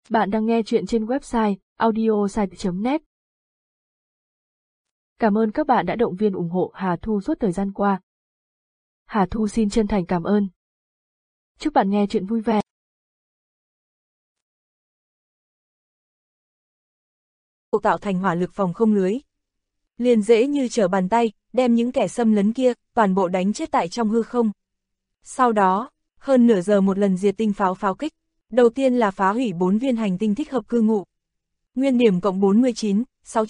Bạn đang nghe chuyện trên website audiosite.net. Cảm ơn các bạn đã động viên ủng hộ Hà Thu suốt thời gian qua. Hà Thu xin chân thành cảm ơn. Chúc bạn nghe chuyện vui vẻ. Tạo thành hỏa lực phòng không lưới. Liền dễ như trở bàn tay, đem những kẻ xâm lấn kia, toàn bộ đánh chết tại trong hư không. Sau đó, hơn nửa giờ một lần diệt tinh pháo kích. Đầu tiên là phá hủy 4 viên hành tinh thích hợp cư ngụ. Nguyên điểm cộng 49,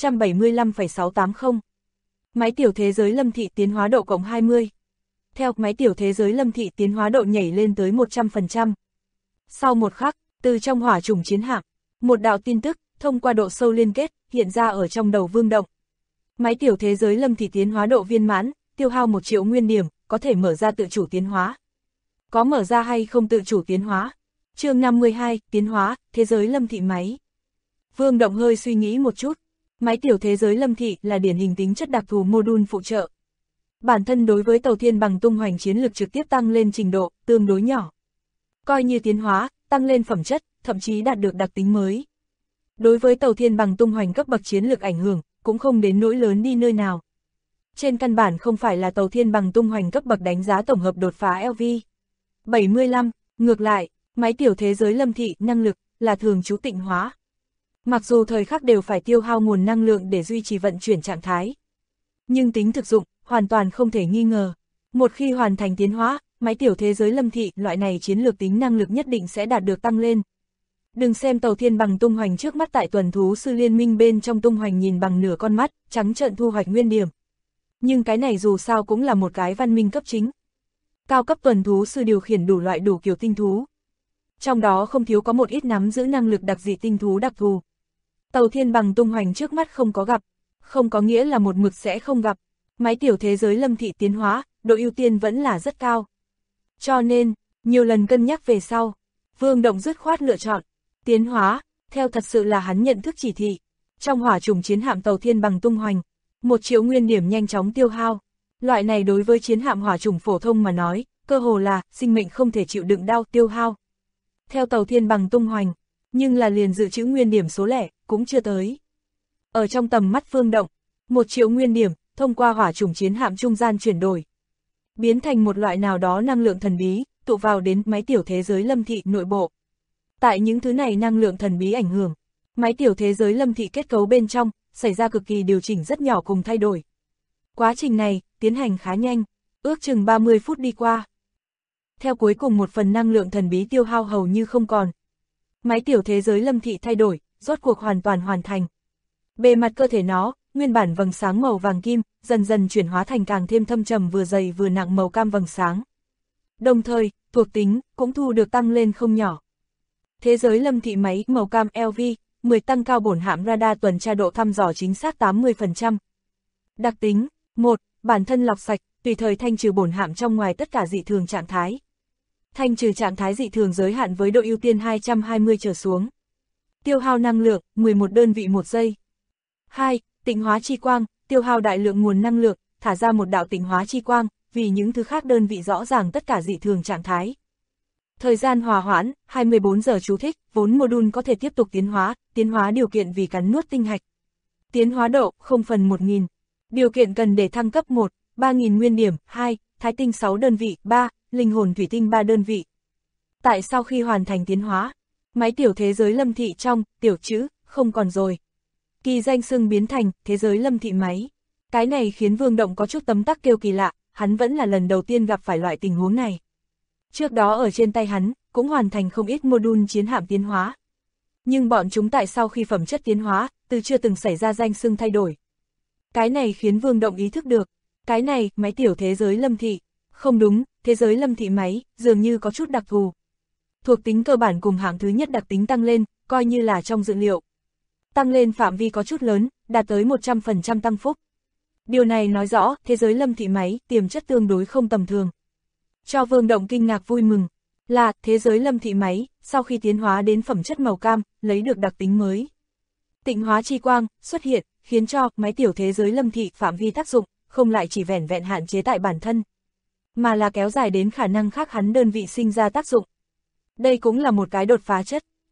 675,680. Máy tiểu thế giới lâm thị tiến hóa độ cộng 20. Theo máy tiểu thế giới lâm thị tiến hóa độ nhảy lên tới 100%. Sau một khắc, từ trong hỏa trùng chiến hạm, một đạo tin tức, thông qua độ sâu liên kết, hiện ra ở trong đầu Vương Động. Máy tiểu thế giới lâm thị tiến hóa độ viên mãn, tiêu hao 1 triệu nguyên điểm, có thể mở ra tự chủ tiến hóa. Có mở ra hay không tự chủ tiến hóa? Chương 52, tiến hóa, thế giới lâm thị máy. Vương Động hơi suy nghĩ một chút. Máy tiểu thế giới lâm thị là điển hình tính chất đặc thù mô-đun phụ trợ. Bản thân đối với tàu thiên bằng tung hoành chiến lực trực tiếp tăng lên trình độ, tương đối nhỏ. Coi như tiến hóa, tăng lên phẩm chất, thậm chí đạt được đặc tính mới. Đối với tàu thiên bằng tung hoành cấp bậc chiến lực ảnh hưởng, cũng không đến nỗi lớn đi nơi nào. Trên căn bản không phải là tàu thiên bằng tung hoành cấp bậc đánh giá tổng hợp đột phá LV 75, ngược lại, máy tiểu thế giới lâm thị năng lực là thường trú tịnh hóa. Mặc dù thời khắc đều phải tiêu hao nguồn năng lượng để duy trì vận chuyển trạng thái, nhưng tính thực dụng, hoàn toàn không thể nghi ngờ. Một khi hoàn thành tiến hóa, máy tiểu thế giới lâm thị loại này chiến lược tính năng lực nhất định sẽ đạt được tăng lên. Đừng xem tàu thiên bằng tung hoành trước mắt tại tuần thú sư liên minh bên trong tung hoành nhìn bằng nửa con mắt, trắng trợn thu hoạch nguyên điểm. Nhưng cái này dù sao cũng là một cái văn minh cấp chính. Cao cấp tuần thú sư điều khiển đủ loại đủ kiểu tinh thú. Trong đó không thiếu có một ít nắm giữ năng lực đặc dị tinh thú đặc thù. Tàu thiên bằng tung hoành trước mắt không có gặp, không có nghĩa là một mực sẽ không gặp. Máy tiểu thế giới lâm thị tiến hóa, độ ưu tiên vẫn là rất cao. Cho nên, nhiều lần cân nhắc về sau, Vương Động dứt khoát lựa chọn tiến hóa, theo thật sự là hắn nhận thức chỉ thị. Trong hỏa trùng chiến hạm tàu thiên bằng tung hoành, 1 triệu nguyên điểm nhanh chóng tiêu hao. Loại này đối với chiến hạm hỏa trùng phổ thông mà nói, cơ hồ là sinh mệnh không thể chịu đựng đau tiêu hao. Theo tàu thiên bằng tung hoành, nhưng là liền dự trữ nguyên điểm số lẻ, cũng chưa tới. Ở trong tầm mắt Vương Động, 1 triệu nguyên điểm, thông qua hỏa trùng chiến hạm trung gian chuyển đổi, biến thành một loại nào đó năng lượng thần bí, tụ vào đến máy tiểu thế giới lâm thị nội bộ. Tại những thứ này năng lượng thần bí ảnh hưởng, máy tiểu thế giới lâm thị kết cấu bên trong, xảy ra cực kỳ điều chỉnh rất nhỏ cùng thay đổi. Quá trình này, tiến hành khá nhanh, ước chừng 30 phút đi qua. Theo cuối cùng một phần năng lượng thần bí tiêu hao hầu như không còn. Máy tiểu thế giới lâm thị thay đổi, rốt cuộc hoàn toàn hoàn thành. Bề mặt cơ thể nó, nguyên bản vầng sáng màu vàng kim, dần dần chuyển hóa thành càng thêm thâm trầm vừa dày vừa nặng màu cam vầng sáng. Đồng thời, thuộc tính cũng thu được tăng lên không nhỏ. Thế giới lâm thị máy màu cam LV 10 tăng cao bổn hạm radar tuần tra độ thăm dò chính xác 80%. Đặc tính 1. Bản thân lọc sạch, tùy thời thanh trừ bổn hạm trong ngoài tất cả dị thường trạng thái. Thanh trừ trạng thái dị thường giới hạn với độ ưu tiên 220 trở xuống. Tiêu hao năng lượng 11 đơn vị 1 giây. 2. Tịnh hóa chi quang, tiêu hao đại lượng nguồn năng lượng, thả ra một đạo tịnh hóa chi quang, vì những thứ khác đơn vị rõ ràng tất cả dị thường trạng thái. Thời gian hòa hoãn, 24 giờ chú thích, vốn mô-đun có thể tiếp tục tiến hóa điều kiện vì cắn nuốt tinh hạch. Tiến hóa độ, 0/1000. Điều kiện cần để thăng cấp 1, 3000 nguyên điểm, 2, thái tinh 6 đơn vị, 3, linh hồn thủy tinh 3 đơn vị. Tại sau khi hoàn thành tiến hóa, máy tiểu thế giới lâm thị trong, tiểu chữ, không còn rồi. Kỳ danh xưng biến thành, thế giới lâm thị máy. Cái này khiến Vương Động có chút tấm tắc kêu kỳ lạ, hắn vẫn là lần đầu tiên gặp phải loại tình huống này. Trước đó ở trên tay hắn, cũng hoàn thành không ít mô-đun chiến hạm tiến hóa. Nhưng bọn chúng tại sau khi phẩm chất tiến hóa, từ chưa từng xảy ra danh xưng thay đổi. Cái này khiến Vương Động ý thức được, cái này, máy tiểu thế giới lâm thị. Không đúng, thế giới lâm thị máy, dường như có chút đặc thù. Thuộc tính cơ bản cùng hạng thứ nhất đặc tính tăng lên, coi như là trong dự liệu. Tăng lên phạm vi có chút lớn, đạt tới 100% tăng phúc. Điều này nói rõ, thế giới lâm thị máy, tiềm chất tương đối không tầm thường. Cho Vương Động kinh ngạc vui mừng, là thế giới lâm thị máy, sau khi tiến hóa đến phẩm chất màu cam, lấy được đặc tính mới. Tịnh hóa chi quang, xuất hiện, khiến cho máy tiểu thế giới lâm thị phạm vi tác dụng, không lại chỉ vẻn vẹn hạn chế tại bản thân, mà là kéo dài đến khả năng khác hắn đơn vị sinh ra tác dụng. Đây cũng là một cái đột phá chất.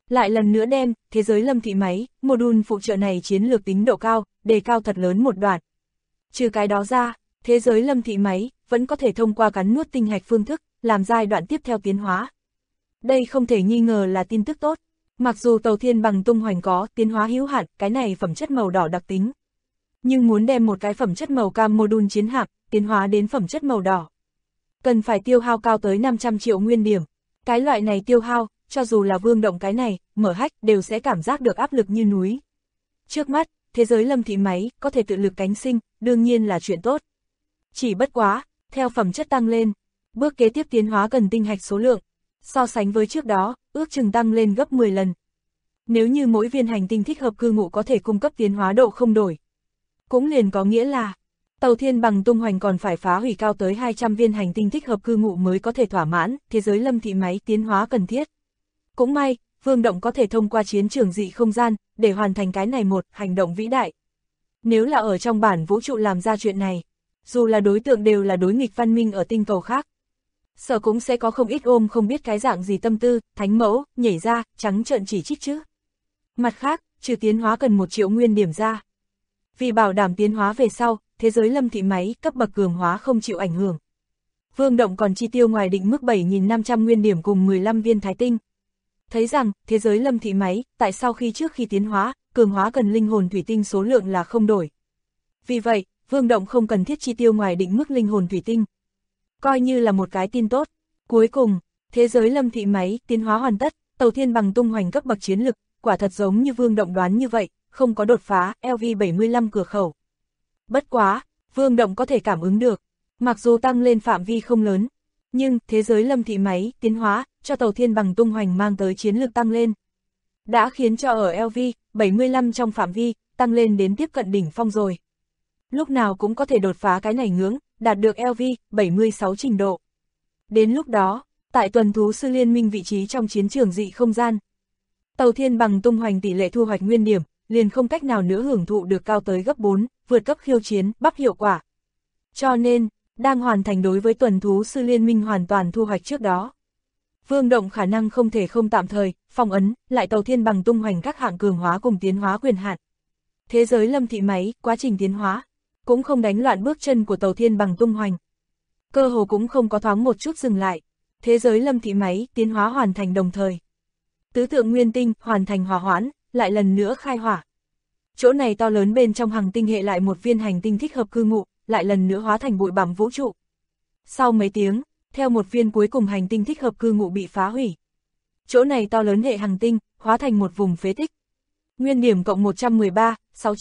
Lại lần nữa đem thế giới lâm thị máy, module phụ trợ này chiến lược tính độ cao, đề cao thật lớn một đoạn. Trừ cái đó ra, thế giới lâm thị máy vẫn có thể thông qua cắn nuốt tinh hạch phương thức, làm giai đoạn tiếp theo tiến hóa. Đây không thể nghi ngờ là tin tức tốt. Mặc dù tàu thiên bằng tung hoành có tiến hóa hữu hạn, cái này phẩm chất màu đỏ đặc tính. Nhưng muốn đem một cái phẩm chất màu cam module chiến hạm tiến hóa đến phẩm chất màu đỏ, cần phải tiêu hao cao tới 500 triệu nguyên điểm. Cái loại này tiêu hao, cho dù là Vương Động cái này, mở hách đều sẽ cảm giác được áp lực như núi. Trước mắt, thế giới lâm thị máy có thể tự lực cánh sinh, đương nhiên là chuyện tốt. Chỉ bất quá, theo phẩm chất tăng lên, bước kế tiếp tiến hóa cần tinh hạch số lượng, so sánh với trước đó, ước chừng tăng lên gấp 10 lần. Nếu như mỗi viên hành tinh thích hợp cư ngụ có thể cung cấp tiến hóa độ không đổi, cũng liền có nghĩa là tàu thiên bằng tung hoành còn phải phá hủy cao tới 200 viên hành tinh thích hợp cư ngụ mới có thể thỏa mãn thế giới lâm thị máy tiến hóa cần thiết. Cũng may, Vương Động có thể thông qua chiến trường dị không gian để hoàn thành cái này một hành động vĩ đại. Nếu là ở trong bản vũ trụ làm ra chuyện này, dù là đối tượng đều là đối nghịch văn minh ở tinh cầu khác, sợ cũng sẽ có không ít ôm không biết cái dạng gì tâm tư, thánh mẫu, nhảy ra, trắng trợn chỉ trích chứ. Mặt khác, trừ tiến hóa cần 1 triệu nguyên điểm ra. Vì bảo đảm tiến hóa về sau, thế giới lâm thị máy cấp bậc cường hóa không chịu ảnh hưởng. Vương Động còn chi tiêu ngoài định mức 7.500 nguyên điểm cùng 15 viên thái tinh. Thấy rằng, thế giới lâm thị máy, tại sao trước khi tiến hóa, cường hóa cần linh hồn thủy tinh số lượng là không đổi. Vì vậy, Vương Động không cần thiết chi tiêu ngoài định mức linh hồn thủy tinh. Coi như là một cái tin tốt. Cuối cùng, thế giới lâm thị máy tiến hóa hoàn tất, tàu thiên bằng tung hoành cấp bậc chiến lực, quả thật giống như Vương Động đoán như vậy, không có đột phá LV75 cửa khẩu. Bất quá, Vương Động có thể cảm ứng được, mặc dù tăng lên phạm vi không lớn, nhưng thế giới lâm thị máy tiến hóa cho tàu thiên bằng tung hoành mang tới chiến lược tăng lên, đã khiến cho ở LV75 trong phạm vi tăng lên đến tiếp cận đỉnh phong rồi. Lúc nào cũng có thể đột phá cái này ngưỡng, đạt được LV76 trình độ. Đến lúc đó, tại tuần thú sư liên minh vị trí trong chiến trường dị không gian, tàu thiên bằng tung hoành tỷ lệ thu hoạch nguyên điểm liền không cách nào nữa hưởng thụ được cao tới gấp 4, vượt cấp khiêu chiến, bắp hiệu quả. Cho nên, đang hoàn thành đối với tuần thú sư liên minh hoàn toàn thu hoạch trước đó, Vương Động khả năng không thể không tạm thời phong ấn lại tàu thiên bằng tung hoành các hạng cường hóa cùng tiến hóa quyền hạn. Thế giới lâm thị máy, quá trình tiến hóa cũng không đánh loạn bước chân của tàu thiên bằng tung hoành. Cơ hồ cũng không có thoáng một chút dừng lại. Thế giới lâm thị máy tiến hóa hoàn thành đồng thời. Tứ tượng nguyên tinh hoàn thành hòa hoãn, lại lần nữa khai hỏa. Chỗ này to lớn bên trong hành tinh hệ lại một viên hành tinh thích hợp cư ngụ, lại lần nữa hóa thành bụi bặm vũ trụ. Sau mấy tiếng, theo một viên cuối cùng hành tinh thích hợp cư ngụ bị phá hủy. Chỗ này to lớn hệ hành tinh, hóa thành một vùng phế tích. Nguyên điểm cộng 113,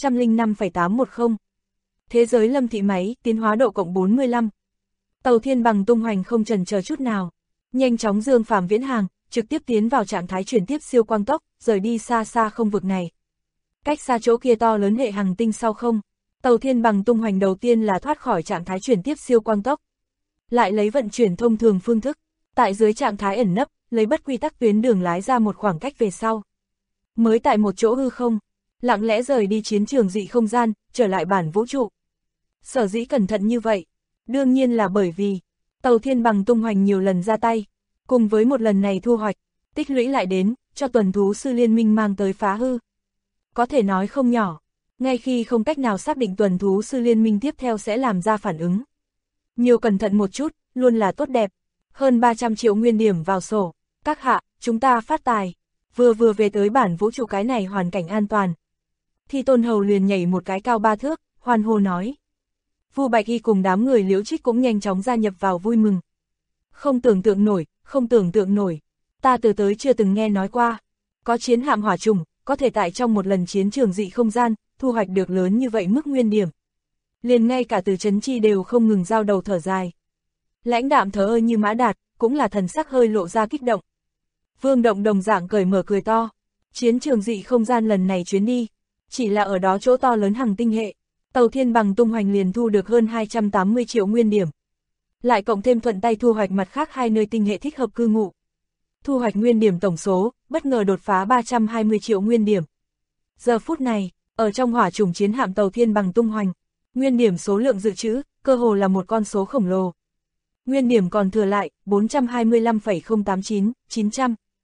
605,810. Thế giới lâm thị máy, tiến hóa độ cộng 45. Tàu thiên bằng tung hoành không chần chờ chút nào. Nhanh chóng dương phàm viễn hàng, trực tiếp tiến vào trạng thái chuyển tiếp siêu quang tốc, rời đi xa xa không vực này. Cách xa chỗ kia to lớn hệ hành tinh sau không, tàu thiên bằng tung hoành đầu tiên là thoát khỏi trạng thái chuyển tiếp siêu quang tốc. Lại lấy vận chuyển thông thường phương thức, tại dưới trạng thái ẩn nấp, lấy bất quy tắc tuyến đường lái ra một khoảng cách về sau. Mới tại một chỗ hư không, lặng lẽ rời đi chiến trường dị không gian, trở lại bản vũ trụ. Sở dĩ cẩn thận như vậy, đương nhiên là bởi vì, tàu thiên bằng tung hoành nhiều lần ra tay, cùng với một lần này thu hoạch, tích lũy lại đến, cho tuần thú sư liên minh mang tới phá hư. Có thể nói không nhỏ, ngay khi không cách nào xác định tuần thú sư liên minh tiếp theo sẽ làm ra phản ứng. Nhiều cẩn thận một chút, luôn là tốt đẹp. Hơn 300 triệu nguyên điểm vào sổ. Các hạ, chúng ta phát tài. Vừa về tới bản vũ trụ cái này hoàn cảnh an toàn. Thì Tôn Hầu liền nhảy một cái cao 3 thước, hoan hô nói. Vu Bạch Y cùng đám người Liễu Trích cũng nhanh chóng gia nhập vào vui mừng. Không tưởng tượng nổi. Ta từ tới chưa từng nghe nói qua. Có chiến hạm hỏa trùng, có thể tại trong một lần chiến trường dị không gian, thu hoạch được lớn như vậy mức nguyên điểm. Liền ngay cả Từ Chấn Chi đều không ngừng giao đầu thở dài. Lãnh đạm thờ ơ như Mã Đạt, cũng là thần sắc hơi lộ ra kích động. Vương Động đồng dạng cởi mở cười to. Chiến trường dị không gian lần này chuyến đi, chỉ là ở đó chỗ to lớn hành tinh hệ, tàu thiên bằng tung hoành liền thu được hơn 280 triệu nguyên điểm. Lại cộng thêm thuận tay thu hoạch mặt khác 2 nơi tinh hệ thích hợp cư ngụ. Thu hoạch nguyên điểm tổng số, bất ngờ đột phá 320 triệu nguyên điểm. Giờ phút này, ở trong hỏa chủng chiến hạm tàu thiên bằng tung hoành, nguyên điểm số lượng dự trữ, cơ hồ là một con số khổng lồ. Nguyên điểm còn thừa lại, 425,089, 900.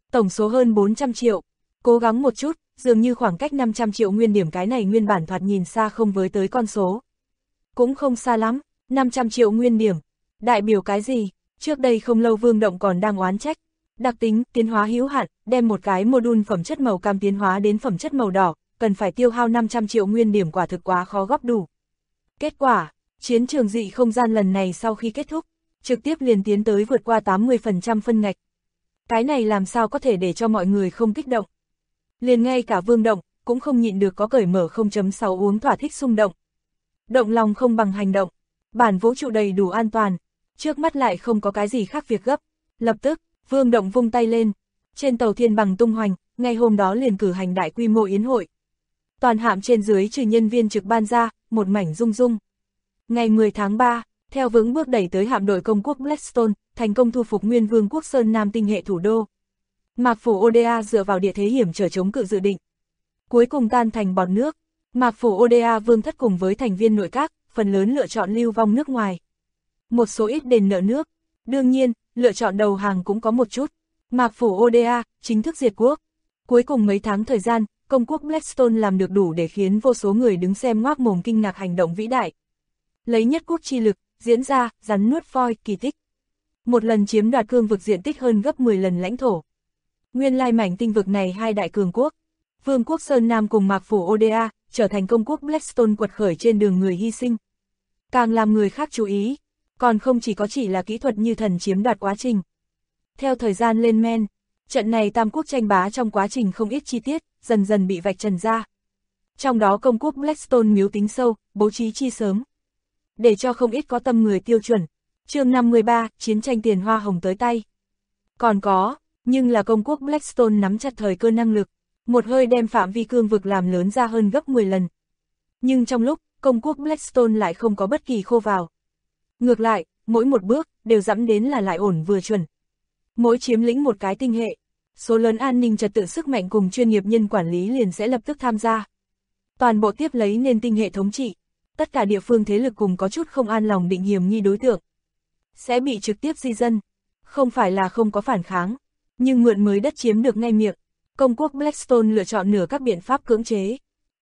Tổng số hơn 400 triệu. Cố gắng một chút, dường như khoảng cách 500 triệu nguyên điểm cái này nguyên bản thoạt nhìn xa không với tới con số. Cũng không xa lắm, 500 triệu nguyên điểm. Đại biểu cái gì? Trước đây không lâu Vương Động còn đang oán trách. Đặc tính, tiến hóa hữu hạn, đem một cái module phẩm chất màu cam tiến hóa đến phẩm chất màu đỏ, cần phải tiêu hao 500 triệu nguyên điểm quả thực quá khó góp đủ. Kết quả, chiến trường dị không gian lần này sau khi kết thúc, trực tiếp liền tiến tới vượt qua 80% phân ngạch. Cái này làm sao có thể để cho mọi người không kích động. Liền ngay cả Vương Động, cũng không nhịn được có cởi mở 0.6 uống thỏa thích xung động. Động lòng không bằng hành động, bản vũ trụ đầy đủ an toàn, trước mắt lại không có cái gì khác việc gấp. Lập tức, Vương Động vung tay lên, trên tàu thiên bằng tung hoành, ngay hôm đó liền cử hành đại quy mô yến hội. Toàn hạm trên dưới trừ nhân viên trực ban ra, một mảnh rung rung. Ngày 10 tháng 3, theo vững bước đẩy tới hạm đội công quốc Blackstone, thành công thu phục Nguyên Vương quốc Sơn Nam tinh hệ thủ đô. Mạc Phủ Oda dựa vào địa thế hiểm trở chống cự dự định. Cuối cùng tan thành bọt nước, Mạc Phủ Oda vương thất cùng với thành viên nội các, phần lớn lựa chọn lưu vong nước ngoài. Một số ít đền nợ nước, đương nhiên, lựa chọn đầu hàng cũng có một chút. Mạc Phủ Oda chính thức diệt quốc. Cuối cùng mấy tháng thời gian, công quốc Blackstone làm được đủ để khiến vô số người đứng xem ngoác mồm kinh ngạc hành động vĩ đại. Lấy nhất quốc chi lực, diễn ra, rắn nuốt voi, kỳ tích. Một lần chiếm đoạt cương vực diện tích hơn gấp 10 lần lãnh thổ. Nguyên lai mảnh tinh vực này hai đại cường quốc, Vương quốc Sơn Nam cùng Mạc Phủ Oda, trở thành công quốc Blackstone quật khởi trên đường người hy sinh. Càng làm người khác chú ý, còn không chỉ có chỉ là kỹ thuật như thần chiếm đoạt quá trình. Theo thời gian lên men, trận này tam quốc tranh bá trong quá trình không ít chi tiết, dần dần bị vạch trần ra. Trong đó công quốc Blackstone miếu tính sâu, bố trí chi sớm. Để cho không ít có tâm người tiêu chuẩn. Chương 53, chiến tranh tiền hoa hồng tới tay. Còn có, nhưng là công quốc Blackstone nắm chặt thời cơ năng lực, một hơi đem phạm vi cương vực làm lớn ra hơn gấp 10 lần. Nhưng trong lúc, công quốc Blackstone lại không có bất kỳ khô vào. Ngược lại, mỗi một bước, đều dẫm đến là lại ổn vừa chuẩn. Mỗi chiếm lĩnh một cái tinh hệ, số lớn an ninh trật tự sức mạnh cùng chuyên nghiệp nhân quản lý liền sẽ lập tức tham gia. Toàn bộ tiếp lấy nên tinh hệ thống trị, tất cả địa phương thế lực cùng có chút không an lòng định hiểm nghi đối tượng, sẽ bị trực tiếp di dân. Không phải là không có phản kháng, nhưng mượn mới đất chiếm được ngay miệng, công quốc Blackstone lựa chọn nửa các biện pháp cưỡng chế.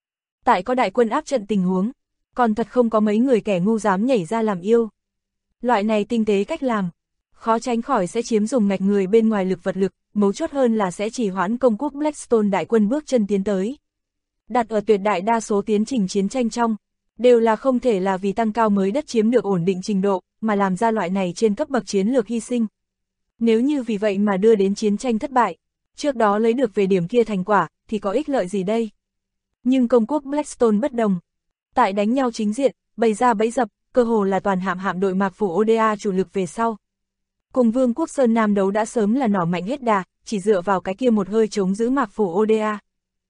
Tại có đại quân áp trận tình huống, còn thật không có mấy người kẻ ngu dám nhảy ra làm yêu. Loại này tinh tế cách làm, khó tránh khỏi sẽ chiếm dùng ngạch người bên ngoài lực vật lực, mấu chốt hơn là sẽ trì hoãn công quốc Blackstone đại quân bước chân tiến tới. Đặt ở tuyệt đại đa số tiến trình chiến tranh trong, đều là không thể là vì tăng cao mới đất chiếm được ổn định trình độ, mà làm ra loại này trên cấp bậc chiến lược hy sinh. Nếu như vì vậy mà đưa đến chiến tranh thất bại, trước đó lấy được về điểm kia thành quả, thì có ích lợi gì đây? Nhưng công quốc Blackstone bất đồng. Tại đánh nhau chính diện, bày ra bẫy dập, cơ hồ là toàn hạm đội Mạc Phủ Oda chủ lực về sau. Cùng Vương quốc Sơn Nam đấu đã sớm là nỏ mạnh hết đà, chỉ dựa vào cái kia một hơi chống giữ Mạc Phủ Oda.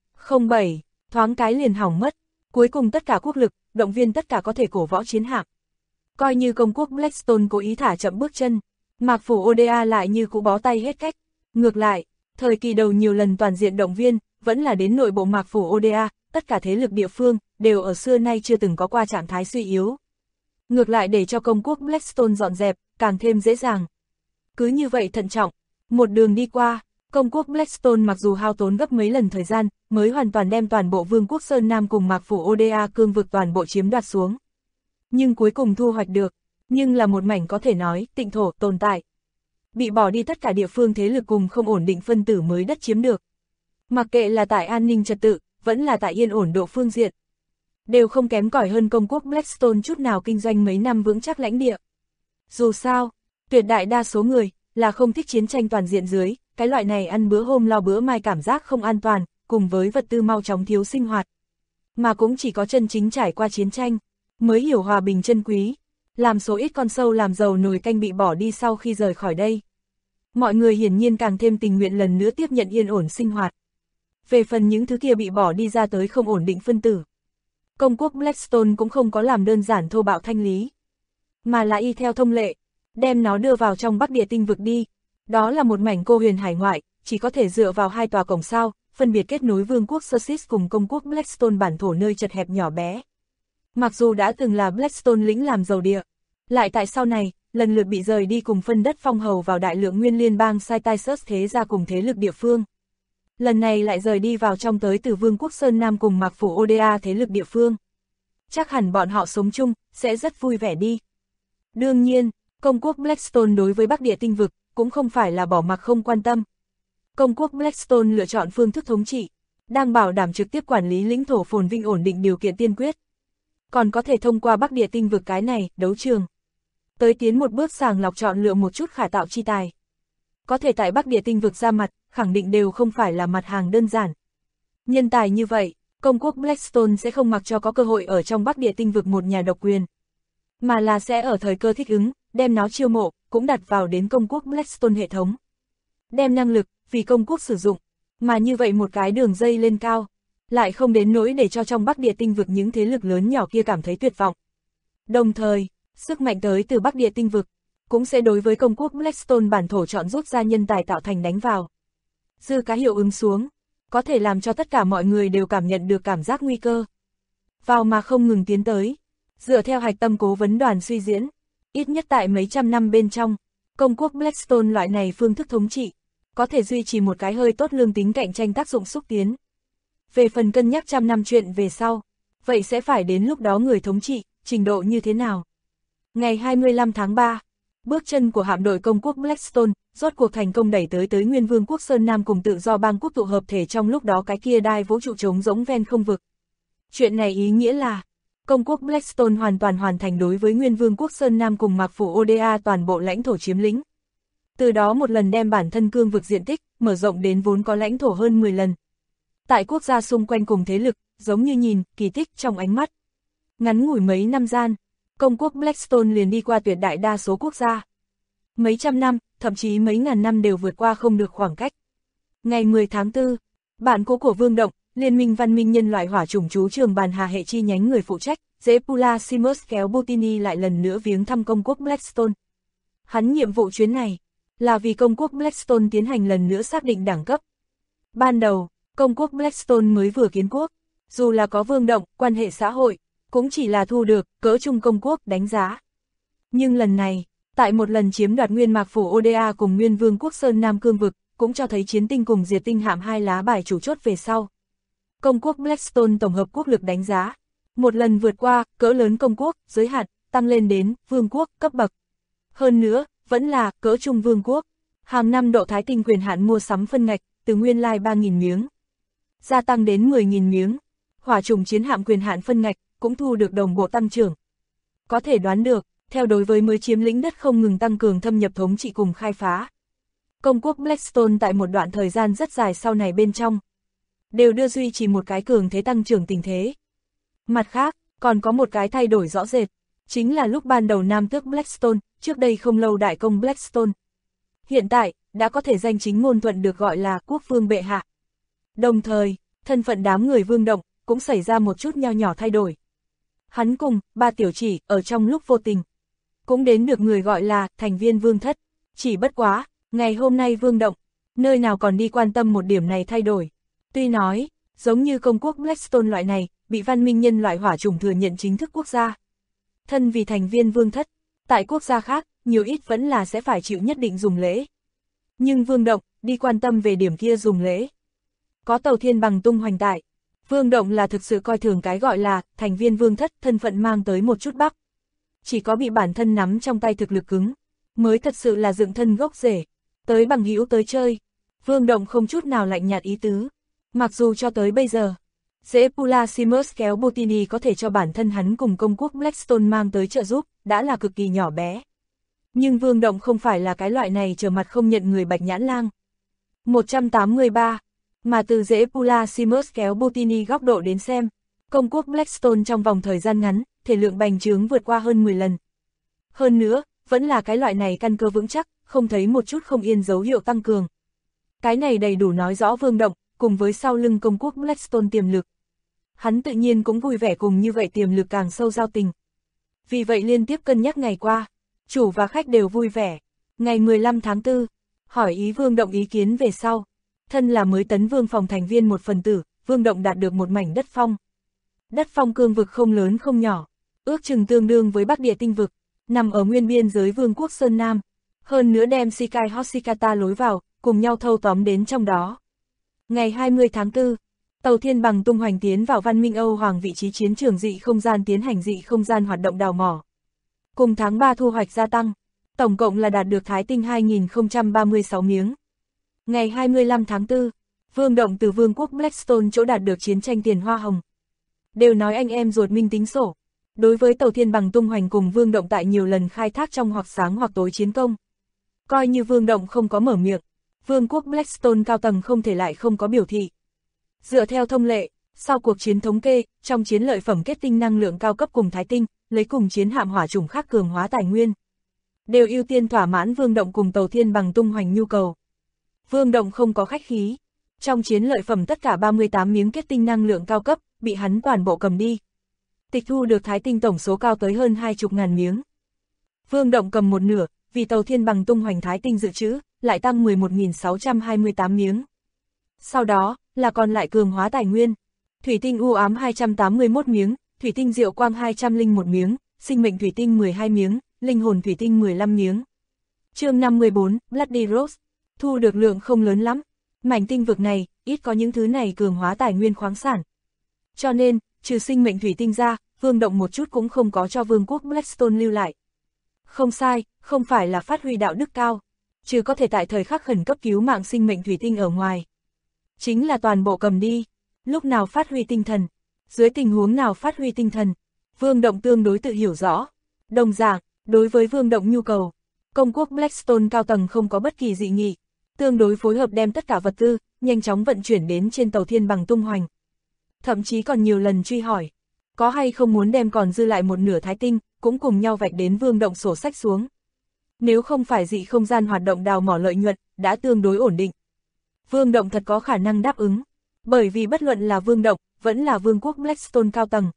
07, thoáng cái liền hỏng mất, cuối cùng tất cả quốc lực, động viên tất cả có thể cổ võ chiến hạm. Coi như công quốc Blackstone cố ý thả chậm bước chân, Mạc Phủ Oda lại như cũ bó tay hết cách. Ngược lại, thời kỳ đầu nhiều lần toàn diện động viên, vẫn là đến nội bộ Mạc Phủ Oda, tất cả thế lực địa phương, đều ở xưa nay chưa từng có qua trạng thái suy yếu. Ngược lại để cho công quốc Blackstone dọn dẹp, càng thêm dễ dàng. Cứ như vậy thận trọng, một đường đi qua, công quốc Blackstone mặc dù hao tốn gấp mấy lần thời gian, mới hoàn toàn đem toàn bộ Vương quốc Sơn Nam cùng Mạc Phủ Oda cương vực toàn bộ chiếm đoạt xuống. Nhưng cuối cùng thu hoạch được, nhưng là một mảnh có thể nói, tịnh thổ tồn tại. Bị bỏ đi tất cả địa phương thế lực cùng không ổn định phân tử mới đất chiếm được. Mặc kệ là tại an ninh trật tự, vẫn là tại yên ổn độ phương diện, đều không kém cỏi hơn công quốc Blackstone chút nào kinh doanh mấy năm vững chắc lãnh địa. Dù sao, tuyệt đại đa số người, là không thích chiến tranh toàn diện dưới, cái loại này ăn bữa hôm lo bữa mai cảm giác không an toàn, cùng với vật tư mau chóng thiếu sinh hoạt. Mà cũng chỉ có chân chính trải qua chiến tranh, mới hiểu hòa bình chân quý, làm số ít con sâu làm giàu nồi canh bị bỏ đi sau khi rời khỏi đây. Mọi người hiển nhiên càng thêm tình nguyện lần nữa tiếp nhận yên ổn sinh hoạt. Về phần những thứ kia bị bỏ đi ra tới không ổn định phân tử, công quốc Blackstone cũng không có làm đơn giản thô bạo thanh lý, mà là y theo thông lệ, đem nó đưa vào trong Bắc Địa tinh vực đi. Đó là một mảnh cô huyền hải ngoại, chỉ có thể dựa vào hai tòa cổng sao, phân biệt kết nối Vương quốc Sussex cùng công quốc Blackstone bản thổ nơi chật hẹp nhỏ bé. Mặc dù đã từng là Blackstone lĩnh làm giàu địa, lại tại sau này, lần lượt bị rời đi cùng phân đất phong hầu vào đại lượng nguyên liên bang Cytisus thế gia cùng thế lực địa phương. Lần này lại rời đi vào trong tới từ Vương quốc Sơn Nam cùng Mạc Phủ Oda thế lực địa phương. Chắc hẳn bọn họ sống chung, sẽ rất vui vẻ đi. Đương nhiên, công quốc Blackstone đối với Bắc Địa tinh vực, cũng không phải là bỏ mặc không quan tâm. Công quốc Blackstone lựa chọn phương thức thống trị, đang bảo đảm trực tiếp quản lý lĩnh thổ phồn vinh ổn định điều kiện tiên quyết. Còn có thể thông qua Bắc Địa tinh vực cái này, đấu trường. Tới tiến một bước sàng lọc chọn lựa một chút khả tạo chi tài. Có thể tại Bắc Địa tinh vực ra mặt, khẳng định đều không phải là mặt hàng đơn giản. Nhân tài như vậy, công quốc Blackstone sẽ không mặc cho có cơ hội ở trong Bắc Địa tinh vực một nhà độc quyền. Mà là sẽ ở thời cơ thích ứng, đem nó chiêu mộ, cũng đặt vào đến công quốc Blackstone hệ thống. Đem năng lực, vì công quốc sử dụng, mà như vậy một cái đường dây lên cao, lại không đến nỗi để cho trong Bắc Địa tinh vực những thế lực lớn nhỏ kia cảm thấy tuyệt vọng. Đồng thời, sức mạnh tới từ Bắc Địa tinh vực, cũng sẽ đối với công quốc Blackstone bản thổ chọn rút ra nhân tài tạo thành đánh vào. Dư cá hiệu ứng xuống, có thể làm cho tất cả mọi người đều cảm nhận được cảm giác nguy cơ. Vào mà không ngừng tiến tới, dựa theo hạch tâm cố vấn đoàn suy diễn, ít nhất tại mấy trăm năm bên trong, công quốc Blackstone loại này phương thức thống trị, có thể duy trì một cái hơi tốt lương tính cạnh tranh tác dụng xúc tiến. Về phần cân nhắc trăm năm chuyện về sau, vậy sẽ phải đến lúc đó người thống trị, trình độ như thế nào. Ngày 25 tháng 3, bước chân của hạm đội công quốc Blackstone, rốt cuộc thành công đẩy tới Nguyên Vương quốc Sơn Nam cùng tự do bang quốc tụ hợp thể trong lúc đó cái kia đai vũ trụ trống rỗng ven không vực. Chuyện này ý nghĩa là, công quốc Blackstone hoàn toàn hoàn thành đối với Nguyên Vương quốc Sơn Nam cùng Mạc Phủ Oda toàn bộ lãnh thổ chiếm lĩnh. Từ đó một lần đem bản thân cương vực diện tích, mở rộng đến vốn có lãnh thổ hơn 10 lần. Tại quốc gia xung quanh cùng thế lực, giống như nhìn, kỳ tích trong ánh mắt. Ngắn ngủi mấy năm gian, công quốc Blackstone liền đi qua tuyệt đại đa số quốc gia. Mấy trăm năm, thậm chí mấy ngàn năm đều vượt qua không được khoảng cách. Ngày 10 tháng 4, bản cố của Vương Động, Liên minh văn minh nhân loại hỏa chủng trú trường bàn hà hệ chi nhánh người phụ trách, Zepula Simus kéo Botini lại lần nữa viếng thăm công quốc Blackstone. Hắn nhiệm vụ chuyến này, là vì công quốc Blackstone tiến hành lần nữa xác định đẳng cấp. Ban đầu, công quốc Blackstone mới vừa kiến quốc, dù là có Vương Động, quan hệ xã hội, cũng chỉ là thu được, cỡ trung công quốc đánh giá. Nhưng lần này, tại một lần chiếm đoạt Nguyên Mạc Phủ Oda cùng Nguyên Vương quốc Sơn Nam cương vực, cũng cho thấy chiến tinh cùng diệt tinh hạm hai lá bài chủ chốt về sau. Công quốc Blackstone tổng hợp quốc lực đánh giá, một lần vượt qua, cỡ lớn công quốc, giới hạn, tăng lên đến, vương quốc, cấp bậc. Hơn nữa, vẫn là, cỡ trung vương quốc. Hàng năm độ thái tinh quyền hạn mua sắm phân ngạch, từ nguyên lai 3.000 miếng. Gia tăng đến 10.000 miếng. Hỏa chủng chiến hạm quyền hạn phân ngạch, cũng thu được đồng bộ tăng trưởng. Có thể đoán được, theo đối với mới chiếm lĩnh đất không ngừng tăng cường thâm nhập thống trị cùng khai phá. Công quốc Blackstone tại một đoạn thời gian rất dài sau này bên trong, đều đưa duy trì một cái cường thế tăng trưởng tình thế. Mặt khác, còn có một cái thay đổi rõ rệt, chính là lúc ban đầu nam tước Blackstone, trước đây không lâu đại công Blackstone. Hiện tại, đã có thể danh chính ngôn thuận được gọi là quốc vương bệ hạ. Đồng thời, thân phận đám người Vương Động, cũng xảy ra một chút nho nhỏ thay đổi. Hắn cùng, ba tiểu chỉ, ở trong lúc vô tình, cũng đến được người gọi là thành viên vương thất. Chỉ bất quá, ngày hôm nay Vương Động, nơi nào còn đi quan tâm một điểm này thay đổi. Tuy nói, giống như công quốc Blackstone loại này, bị văn minh nhân loại hỏa chủng thừa nhận chính thức quốc gia. Thân vì thành viên vương thất, tại quốc gia khác, nhiều ít vẫn là sẽ phải chịu nhất định dùng lễ. Nhưng Vương Động, đi quan tâm về điểm kia dùng lễ. Có Tàu Thiên Bằng tung hoành tại, Vương Động là thực sự coi thường cái gọi là thành viên vương thất thân phận mang tới một chút bắp. Chỉ có bị bản thân nắm trong tay thực lực cứng, mới thật sự là dựng thân gốc rễ, tới bằng hữu tới chơi. Vương Động không chút nào lạnh nhạt ý tứ. Mặc dù cho tới bây giờ, Zepula Simus kéo Botini có thể cho bản thân hắn cùng công quốc Blackstone mang tới trợ giúp, đã là cực kỳ nhỏ bé. Nhưng Vương Động không phải là cái loại này trở mặt không nhận người bạch nhãn lang. 183. Mà từ Zepula Simus kéo Botini góc độ đến xem, công quốc Blackstone trong vòng thời gian ngắn, thể lượng bành trướng vượt qua hơn 10 lần. Hơn nữa, vẫn là cái loại này căn cơ vững chắc, không thấy một chút không yên dấu hiệu tăng cường. Cái này đầy đủ nói rõ Vương Động, cùng với sau lưng công quốc Blackstone tiềm lực. Hắn tự nhiên cũng vui vẻ cùng như vậy tiềm lực càng sâu giao tình. Vì vậy liên tiếp cân nhắc ngày qua, chủ và khách đều vui vẻ. Ngày 15 tháng 4, hỏi ý Vương Động ý kiến về sau. Thân là mới tấn vương phòng thành viên một phần tử, Vương Động đạt được một mảnh đất phong. Đất phong cương vực không lớn không nhỏ, ước chừng tương đương với Bắc Địa tinh vực, nằm ở nguyên biên giới Vương quốc Sơn Nam, hơn nữa đem Shikai Hoshikata lối vào, cùng nhau thâu tóm đến trong đó. Ngày 20 tháng 4, tàu Thiên Bằng tung hoành tiến vào văn minh Âu Hoàng vị trí chiến trường dị không gian tiến hành dị không gian hoạt động đào mỏ. Cùng tháng 3 thu hoạch gia tăng, tổng cộng là đạt được Thái tinh 2036 miếng. Ngày 25 tháng 4, Vương Động từ Vương quốc Blackstone chỗ đạt được chiến tranh tiền hoa hồng. Đều nói anh em ruột minh tính sổ. Đối với tàu Thiên Bằng tung hoành cùng Vương Động tại nhiều lần khai thác trong hoặc sáng hoặc tối chiến công. Coi như Vương Động không có mở miệng, Vương quốc Blackstone cao tầng không thể lại không có biểu thị. Dựa theo thông lệ, sau cuộc chiến thống kê, trong chiến lợi phẩm kết tinh năng lượng cao cấp cùng Thái tinh, lấy cùng chiến hạm hỏa chủng khác cường hóa tài nguyên, đều ưu tiên thỏa mãn Vương Động cùng tàu Thiên Bằng tung hoành nhu cầu. Vương Động không có khách khí. Trong chiến lợi phẩm tất cả 38 miếng kết tinh năng lượng cao cấp, bị hắn toàn bộ cầm đi. Tịch thu được Thái tinh tổng số cao tới hơn 20.000 miếng. Vương Động cầm một nửa, vì tàu Thiên Bằng tung hoành Thái tinh dự trữ, lại tăng 11.628 miếng. Sau đó, là còn lại cường hóa tài nguyên. Thủy tinh u ám 281 miếng, thủy tinh diệu quang 201 miếng, sinh mệnh thủy tinh 12 miếng, linh hồn thủy tinh 15 miếng. Chương 54, Bloody Rose, thu được lượng không lớn lắm. Mảnh tinh vực này, ít có những thứ này cường hóa tài nguyên khoáng sản. Cho nên, trừ sinh mệnh thủy tinh ra, Vương Động một chút cũng không có cho Vương quốc Blackstone lưu lại. Không sai, không phải là phát huy đạo đức cao, chứ có thể tại thời khắc khẩn cấp cứu mạng sinh mệnh thủy tinh ở ngoài. Chính là toàn bộ cầm đi, lúc nào phát huy tinh thần, dưới tình huống nào phát huy tinh thần, Vương Động tương đối tự hiểu rõ. Đồng dạng, đối với Vương Động nhu cầu, công quốc Blackstone cao tầng không có bất kỳ dị nghị, tương đối phối hợp đem tất cả vật tư, nhanh chóng vận chuyển đến trên tàu Thiên Bằng tung hoành. Thậm chí còn nhiều lần truy hỏi, có hay không muốn đem còn dư lại một nửa Thái tinh, cũng cùng nhau vạch đến Vương Động sổ sách xuống. Nếu không phải dị không gian hoạt động đào mỏ lợi nhuận, đã tương đối ổn định. Vương Động thật có khả năng đáp ứng, bởi vì bất luận là Vương Động, vẫn là Vương quốc Blackstone cao tầng,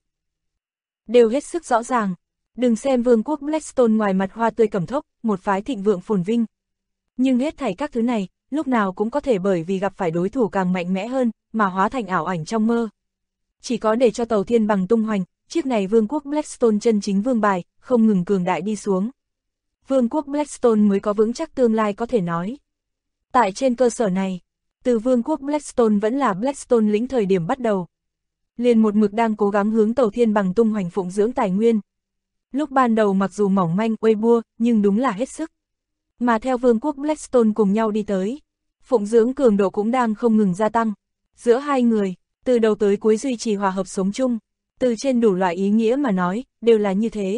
đều hết sức rõ ràng. Đừng xem Vương quốc Blackstone ngoài mặt hoa tươi cẩm thốc, một phái thịnh vượng phồn vinh. Nhưng hết thảy các thứ này, lúc nào cũng có thể bởi vì gặp phải đối thủ càng mạnh mẽ hơn, mà hóa thành ảo ảnh trong mơ. Chỉ có để cho tàu Thiên Bằng tung hoành, chiếc này Vương quốc Blackstone chân chính vương bài, không ngừng cường đại đi xuống. Vương quốc Blackstone mới có vững chắc tương lai có thể nói. Tại trên cơ sở này, từ Vương quốc Blackstone vẫn là Blackstone lĩnh thời điểm bắt đầu, liền một mực đang cố gắng hướng tàu Thiên Bằng tung hoành phụng dưỡng tài nguyên. Lúc ban đầu mặc dù mỏng manh, uây bua, nhưng đúng là hết sức. Mà theo Vương quốc Blackstone cùng nhau đi tới, phụng dưỡng cường độ cũng đang không ngừng gia tăng. Giữa hai người, từ đầu tới cuối duy trì hòa hợp sống chung, từ trên đủ loại ý nghĩa mà nói, đều là như thế.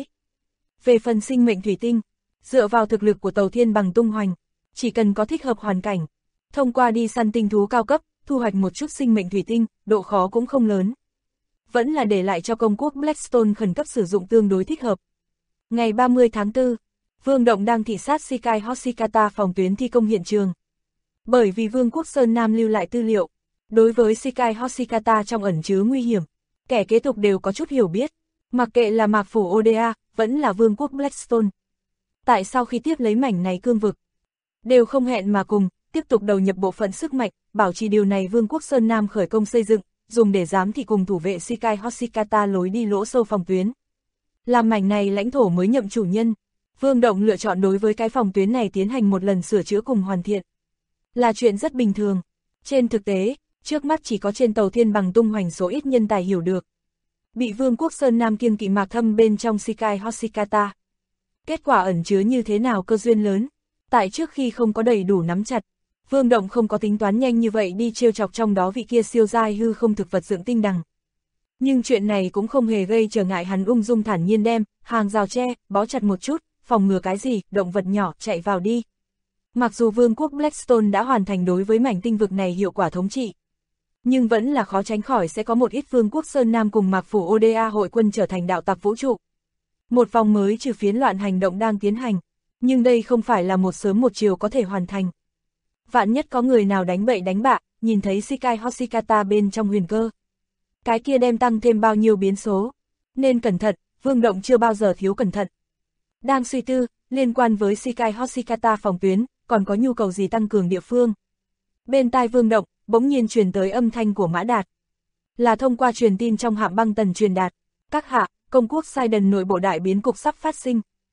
Về phần sinh mệnh thủy tinh, dựa vào thực lực của tàu Thiên Bằng tung hoành, chỉ cần có thích hợp hoàn cảnh, thông qua đi săn tinh thú cao cấp, thu hoạch một chút sinh mệnh thủy tinh, độ khó cũng không lớn. Vẫn là để lại cho công quốc Blackstone khẩn cấp sử dụng tương đối thích hợp. Ngày 30 tháng 4, Vương Động đang thị sát Shikai Hoshikata phòng tuyến thi công hiện trường. Bởi vì Vương quốc Sơn Nam lưu lại tư liệu, đối với Shikai Hoshikata trong ẩn chứa nguy hiểm, kẻ kế tục đều có chút hiểu biết, mặc kệ là Mạc Phủ Oda, vẫn là Vương quốc Blackstone. Tại sau khi tiếp lấy mảnh này cương vực, đều không hẹn mà cùng, tiếp tục đầu nhập bộ phận sức mạnh, bảo trì điều này Vương quốc Sơn Nam khởi công xây dựng, dùng để giám thị cùng thủ vệ Shikai Hoshikata lối đi lỗ sâu phòng tuyến. Làm mảnh này lãnh thổ mới nhậm chủ nhân, Vương Động lựa chọn đối với cái phòng tuyến này tiến hành một lần sửa chữa cùng hoàn thiện. Là chuyện rất bình thường. Trên thực tế, trước mắt chỉ có trên tàu Thiên Bằng tung hoành số ít nhân tài hiểu được. Bị Vương quốc Sơn Nam kiêng kỵ mạc thâm bên trong Shikai Hoshikata. Kết quả ẩn chứa như thế nào cơ duyên lớn. Tại trước khi không có đầy đủ nắm chặt, Vương Động không có tính toán nhanh như vậy đi trêu chọc trong đó vị kia siêu giai hư không thực vật dưỡng tinh đằng. Nhưng chuyện này cũng không hề gây trở ngại hắn ung dung thản nhiên đem hàng rào tre, bó chặt một chút, phòng ngừa cái gì, động vật nhỏ chạy vào đi. Mặc dù Vương quốc Blackstone đã hoàn thành đối với mảnh tinh vực này hiệu quả thống trị, nhưng vẫn là khó tránh khỏi sẽ có một ít Vương quốc Sơn Nam cùng Mạc Phủ Oda hội quân trở thành đạo tặc vũ trụ. Một vòng mới trừ phiến loạn hành động đang tiến hành, nhưng đây không phải là một sớm một chiều có thể hoàn thành. Vạn nhất có người nào đánh bậy đánh bạ, nhìn thấy Shikai Hoshikata bên trong huyền cơ, cái kia đem tăng thêm bao nhiêu biến số. Nên cẩn thận, Vương Động chưa bao giờ thiếu cẩn thận. Đang suy tư, liên quan với Shikai Hoshikata phòng tuyến, còn có nhu cầu gì tăng cường địa phương. Bên tai Vương Động, bỗng nhiên truyền tới âm thanh của Mã Đạt. Là thông qua truyền tin trong hạm băng tần truyền đạt. Các hạ, công quốc Sidon nội bộ đại biến cục sắp phát sinh.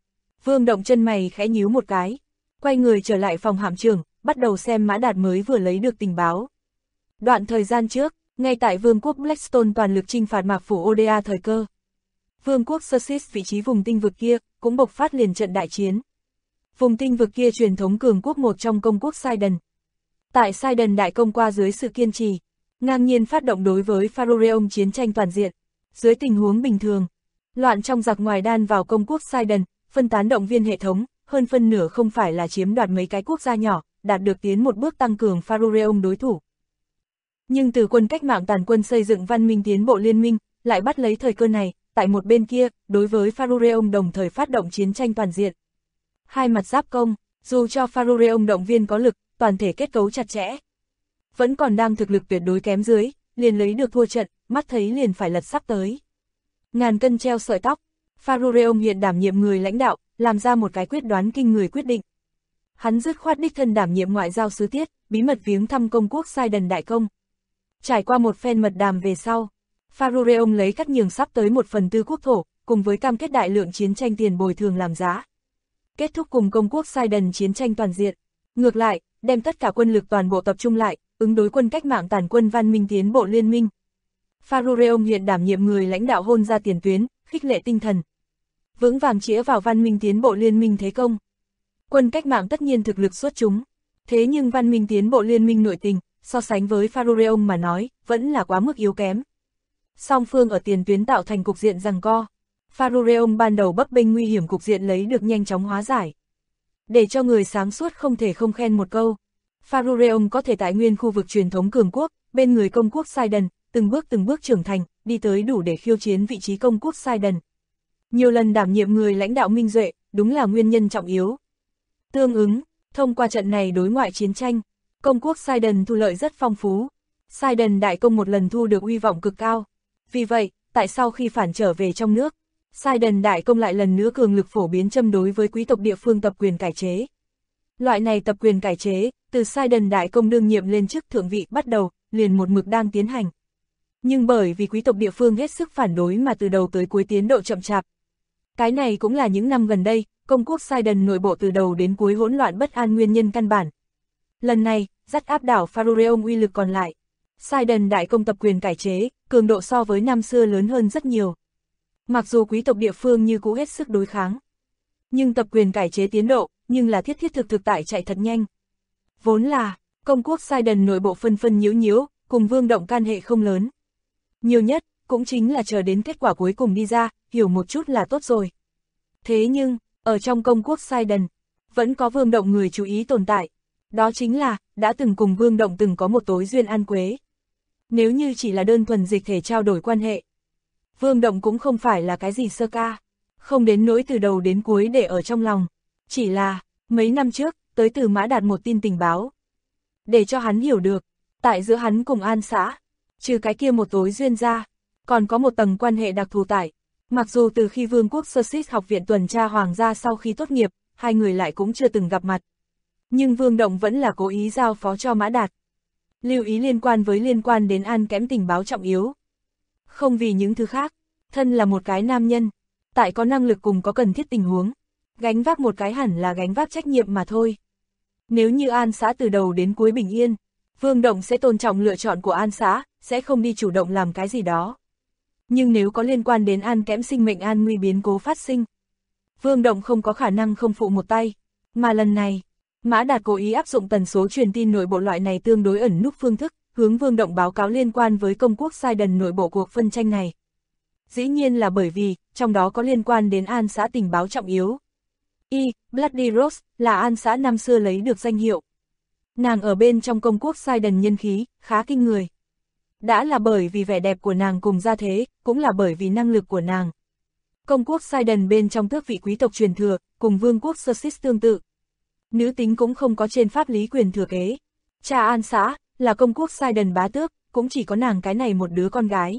Vương Động chân mày khẽ nhíu một cái, quay người trở lại phòng hạm trưởng, bắt đầu xem Mã Đạt mới vừa lấy được tình báo. Đoạn thời gian trước, ngay tại Vương quốc Blackstone toàn lực chinh phạt Mạc phủ Oda thời cơ. Vương quốc Sussex vị trí vùng tinh vực kia, cũng bộc phát liền trận đại chiến. Vùng tinh vực kia truyền thống cường quốc một trong công quốc Sidon. Tại Sidon đại công qua dưới sự kiên trì, ngang nhiên phát động đối với Pharaoh chiến tranh toàn diện. Dưới tình huống bình thường, loạn trong giặc ngoài đan vào công quốc Sidon, phân tán động viên hệ thống, hơn phân nửa không phải là chiếm đoạt mấy cái quốc gia nhỏ, đạt được tiến một bước tăng cường Pharaoh đối thủ. Nhưng từ quân cách mạng tàn quân xây dựng văn minh tiến bộ liên minh, lại bắt lấy thời cơ này, tại một bên kia, đối với Pharaoh đồng thời phát động chiến tranh toàn diện. Hai mặt giáp công, dù cho Pharaoh động viên có lực, toàn thể kết cấu chặt chẽ, vẫn còn đang thực lực tuyệt đối kém dưới, liền lấy được thua trận, mắt thấy liền phải lật sắp tới. Ngàn cân treo sợi tóc, Pharaoh hiện đảm nhiệm người lãnh đạo, làm ra một cái quyết đoán kinh người quyết định. Hắn dứt khoát đích thân đảm nhiệm ngoại giao sứ tiết, bí mật viếng thăm công quốc Sidon đại công. Trải qua một phen mật đàm về sau, Pharaoh lấy cắt nhường sắp tới 1/4 quốc thổ, cùng với cam kết đại lượng chiến tranh tiền bồi thường làm giá. Kết thúc cùng công quốc Sidon chiến tranh toàn diện. Ngược lại, đem tất cả quân lực toàn bộ tập trung lại, ứng đối quân cách mạng tàn quân văn minh tiến bộ liên minh. Pharaoh hiện đảm nhiệm người lãnh đạo hôn ra tiền tuyến, khích lệ tinh thần. Vững vàng chĩa vào văn minh tiến bộ liên minh thế công. Quân cách mạng tất nhiên thực lực xuất chúng. Thế nhưng văn minh tiến bộ liên minh nội tình, so sánh với Pharaoh mà nói, vẫn là quá mức yếu kém. Song phương ở tiền tuyến tạo thành cục diện giằng co. Pharaoh ban đầu bấp bênh nguy hiểm cục diện lấy được nhanh chóng hóa giải. Để cho người sáng suốt không thể không khen một câu. Pharaoh có thể tại nguyên khu vực truyền thống cường quốc, bên người công quốc Sidon, từng bước trưởng thành, đi tới đủ để khiêu chiến vị trí công quốc Sidon. Nhiều lần đảm nhiệm người lãnh đạo minh duệ, đúng là nguyên nhân trọng yếu. Tương ứng, thông qua trận này đối ngoại chiến tranh, công quốc Sidon thu lợi rất phong phú. Sidon đại công một lần thu được uy vọng cực cao. Vì vậy, tại sau khi phản trở về trong nước, Sidon đại công lại lần nữa cường lực phổ biến châm đối với quý tộc địa phương tập quyền cải chế. Loại này tập quyền cải chế, từ Sidon đại công đương nhiệm lên chức thượng vị bắt đầu, liền một mực đang tiến hành. Nhưng bởi vì quý tộc địa phương hết sức phản đối mà từ đầu tới cuối tiến độ chậm chạp. Cái này cũng là những năm gần đây, công quốc Sidon nội bộ từ đầu đến cuối hỗn loạn bất an nguyên nhân căn bản. Lần này, dắt áp đảo Pharaoh uy lực còn lại. Sidon đại công tập quyền cải chế, cường độ so với năm xưa lớn hơn rất nhiều. Mặc dù quý tộc địa phương như cũ hết sức đối kháng, nhưng tập quyền cải chế tiến độ, nhưng là thiết thực tại chạy thật nhanh. Vốn là, công quốc Sidon nội bộ phân nhiễu, cùng Vương Động can hệ không lớn. Nhiều nhất, cũng chính là chờ đến kết quả cuối cùng đi ra, hiểu một chút là tốt rồi. Thế nhưng, ở trong công quốc Sidon, vẫn có Vương Động người chú ý tồn tại. Đó chính là, đã từng cùng Vương Động từng có một tối duyên ăn quế. Nếu như chỉ là đơn thuần dịch thể trao đổi quan hệ, Vương Động cũng không phải là cái gì sơ ca, không đến nỗi từ đầu đến cuối để ở trong lòng. Chỉ là, mấy năm trước, tới từ Mã Đạt một tin tình báo. Để cho hắn hiểu được, tại giữa hắn cùng An xã, trừ cái kia một tối duyên ra, còn có một tầng quan hệ đặc thù tại. Mặc dù từ khi Vương quốc Sussex học viện tuần tra hoàng gia sau khi tốt nghiệp, hai người lại cũng chưa từng gặp mặt. Nhưng Vương Động vẫn là cố ý giao phó cho Mã Đạt. Lưu ý liên quan đến An kém tình báo trọng yếu. Không vì những thứ khác, thân là một cái nam nhân, tại có năng lực cùng có cần thiết tình huống, gánh vác một cái hẳn là gánh vác trách nhiệm mà thôi. Nếu như An xã từ đầu đến cuối bình yên, Vương Động sẽ tôn trọng lựa chọn của An xã, sẽ không đi chủ động làm cái gì đó. Nhưng nếu có liên quan đến An kém sinh mệnh an nguy biến cố phát sinh, Vương Động không có khả năng không phụ một tay. Mà lần này, Mã Đạt cố ý áp dụng tần số truyền tin nội bộ loại này tương đối ẩn núp phương thức, hướng Vương Động báo cáo liên quan với công quốc Sidon nội bộ cuộc phân tranh này. Dĩ nhiên là bởi vì, trong đó có liên quan đến An xã tình báo trọng yếu. Bloody Rose, là An xã năm xưa lấy được danh hiệu. Nàng ở bên trong công quốc Sidon nhân khí, khá kinh người. Đã là bởi vì vẻ đẹp của nàng cùng gia thế, cũng là bởi vì năng lực của nàng. Công quốc Sidon bên trong tước vị quý tộc truyền thừa, cùng vương quốc Sussex tương tự. Nữ tính cũng không có trên pháp lý quyền thừa kế. Cha An xã, là công quốc Sidon bá tước, cũng chỉ có nàng cái này một đứa con gái.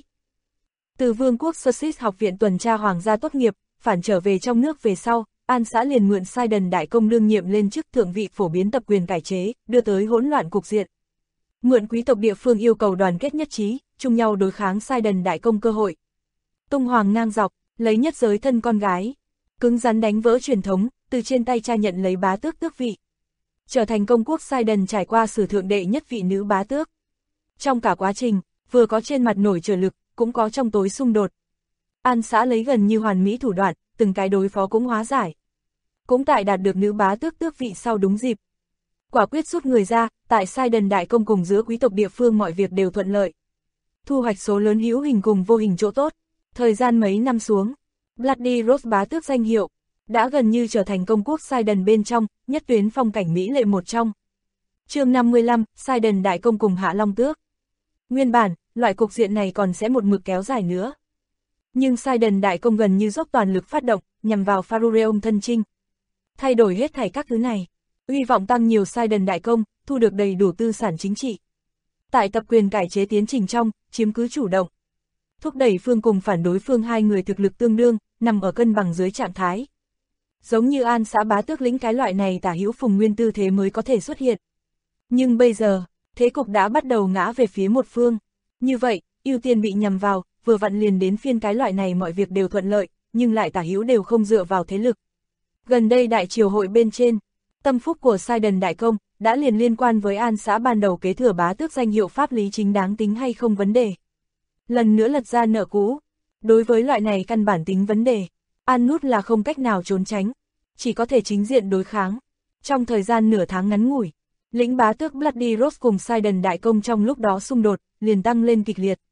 Từ vương quốc Sussex học viện tuần tra hoàng gia tốt nghiệp, phản trở về trong nước về sau, An xã liền mượn Sidon đại công đương nhiệm lên chức thượng vị phổ biến tập quyền cải chế, đưa tới hỗn loạn cục diện. Mượn quý tộc địa phương yêu cầu đoàn kết nhất trí, chung nhau đối kháng Sidon đại công cơ hội. Tung hoàng ngang dọc, lấy nhất giới thân con gái. cứng rắn đánh vỡ truyền thống, từ trên tay cha nhận lấy bá tước tước vị. Trở thành công quốc Sidon trải qua sử thượng đệ nhất vị nữ bá tước. Trong cả quá trình, vừa có trên mặt nổi trở lực, cũng có trong tối xung đột. An xã lấy gần như hoàn mỹ thủ đoạn, từng cái đối phó cũng hóa giải. Cũng tại đạt được nữ bá tước tước vị sau đúng dịp. Quả quyết rút người ra, tại Sidon đại công cùng giữa quý tộc địa phương mọi việc đều thuận lợi. Thu hoạch số lớn hữu hình cùng vô hình chỗ tốt. Thời gian mấy năm xuống, Bloody Rose bá tước danh hiệu, đã gần như trở thành công quốc Sidon bên trong, nhất tuyến phong cảnh mỹ lệ một trong. Chương 55, Sidon đại công cùng Hạ Long tước. Nguyên bản, loại cục diện này còn sẽ một mực kéo dài nữa. Nhưng Sidon đại công gần như dốc toàn lực phát động, nhằm vào Farureum thân chinh. Thay đổi hết thảy các thứ này, uy vọng tăng nhiều Sidon đại công, thu được đầy đủ tư sản chính trị. Tại tập quyền cải chế tiến trình trong, chiếm cứ chủ động. Thúc đẩy phương cùng phản đối phương hai người thực lực tương đương, nằm ở cân bằng dưới trạng thái. Giống như An xã bá tước lĩnh cái loại này tả hữu phùng nguyên tư thế mới có thể xuất hiện. Nhưng bây giờ, thế cục đã bắt đầu ngã về phía một phương. Như vậy, ưu tiên bị nhằm vào, vừa vặn liền đến phiên cái loại này mọi việc đều thuận lợi, nhưng lại tả hữu đều không dựa vào thế lực. Gần đây đại triều hội bên trên, tâm phúc của Sidon đại công, đã liền liên quan với An xã ban đầu kế thừa bá tước danh hiệu pháp lý chính đáng tính hay không vấn đề. Lần nữa lật ra nợ cũ. Đối với loại này căn bản tính vấn đề, An Nút là không cách nào trốn tránh, chỉ có thể chính diện đối kháng. Trong thời gian nửa tháng ngắn ngủi, lĩnh bá tước Bloody Rose cùng Sidon đại công trong lúc đó xung đột, liền tăng lên kịch liệt.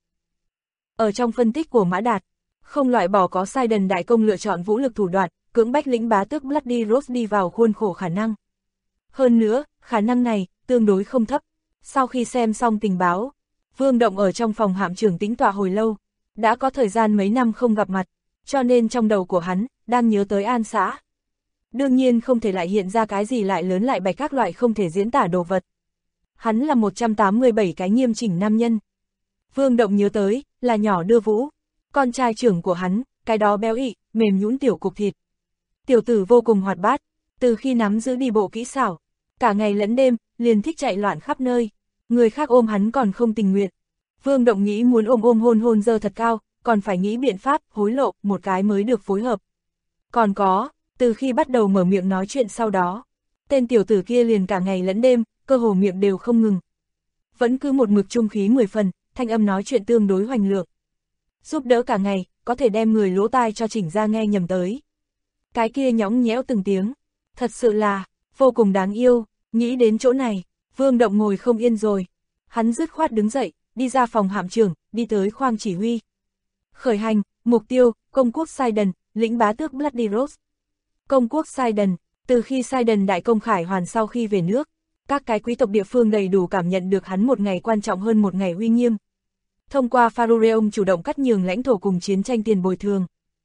Ở trong phân tích của Mã Đạt, không loại bỏ có Sidon đại công lựa chọn vũ lực thủ đoạn, cưỡng bách lĩnh bá tước Bloody Rose đi vào khuôn khổ khả năng. Hơn nữa, khả năng này, tương đối không thấp. Sau khi xem xong tình báo, Vương Động ở trong phòng hạm trưởng tĩnh tọa hồi lâu, đã có thời gian mấy năm không gặp mặt, cho nên trong đầu của hắn, đang nhớ tới An xã. Đương nhiên không thể lại hiện ra cái gì lại lớn lại bạch các loại không thể diễn tả đồ vật. Hắn là 187 cái nghiêm chỉnh nam nhân. Vương Động nhớ tới, là nhỏ Đưa Vũ, con trai trưởng của hắn, cái đó béo ị, mềm nhũn tiểu cục thịt. Tiểu tử vô cùng hoạt bát, từ khi nắm giữ đi bộ kỹ xảo, cả ngày lẫn đêm, liền thích chạy loạn khắp nơi. Người khác ôm hắn còn không tình nguyện. Vương Động nghĩ muốn ôm hôn dơ thật cao, còn phải nghĩ biện pháp, hối lộ, một cái mới được phối hợp. Còn có, từ khi bắt đầu mở miệng nói chuyện sau đó, tên tiểu tử kia liền cả ngày lẫn đêm, cơ hồ miệng đều không ngừng. Vẫn cứ một mực trung khí 10 phần, thanh âm nói chuyện tương đối hoành lượng. Giúp đỡ cả ngày, có thể đem người lỗ tai cho chỉnh ra nghe nhầm tới. Cái kia nhõng nhẽo từng tiếng, thật sự là, vô cùng đáng yêu. Nghĩ đến chỗ này, Vương Động ngồi không yên rồi. Hắn dứt khoát đứng dậy, đi ra phòng hạm trưởng, đi tới khoang chỉ huy. Khởi hành, mục tiêu, công quốc Sidon, lĩnh bá tước Bloody Rose. Công quốc Sidon, từ khi Sidon đại công khải hoàn sau khi về nước, các cái quý tộc địa phương đầy đủ cảm nhận được hắn một ngày quan trọng hơn một ngày uy nghiêm. Thông qua Farureum chủ động cắt nhường lãnh thổ cùng chiến tranh tiền bồi thường.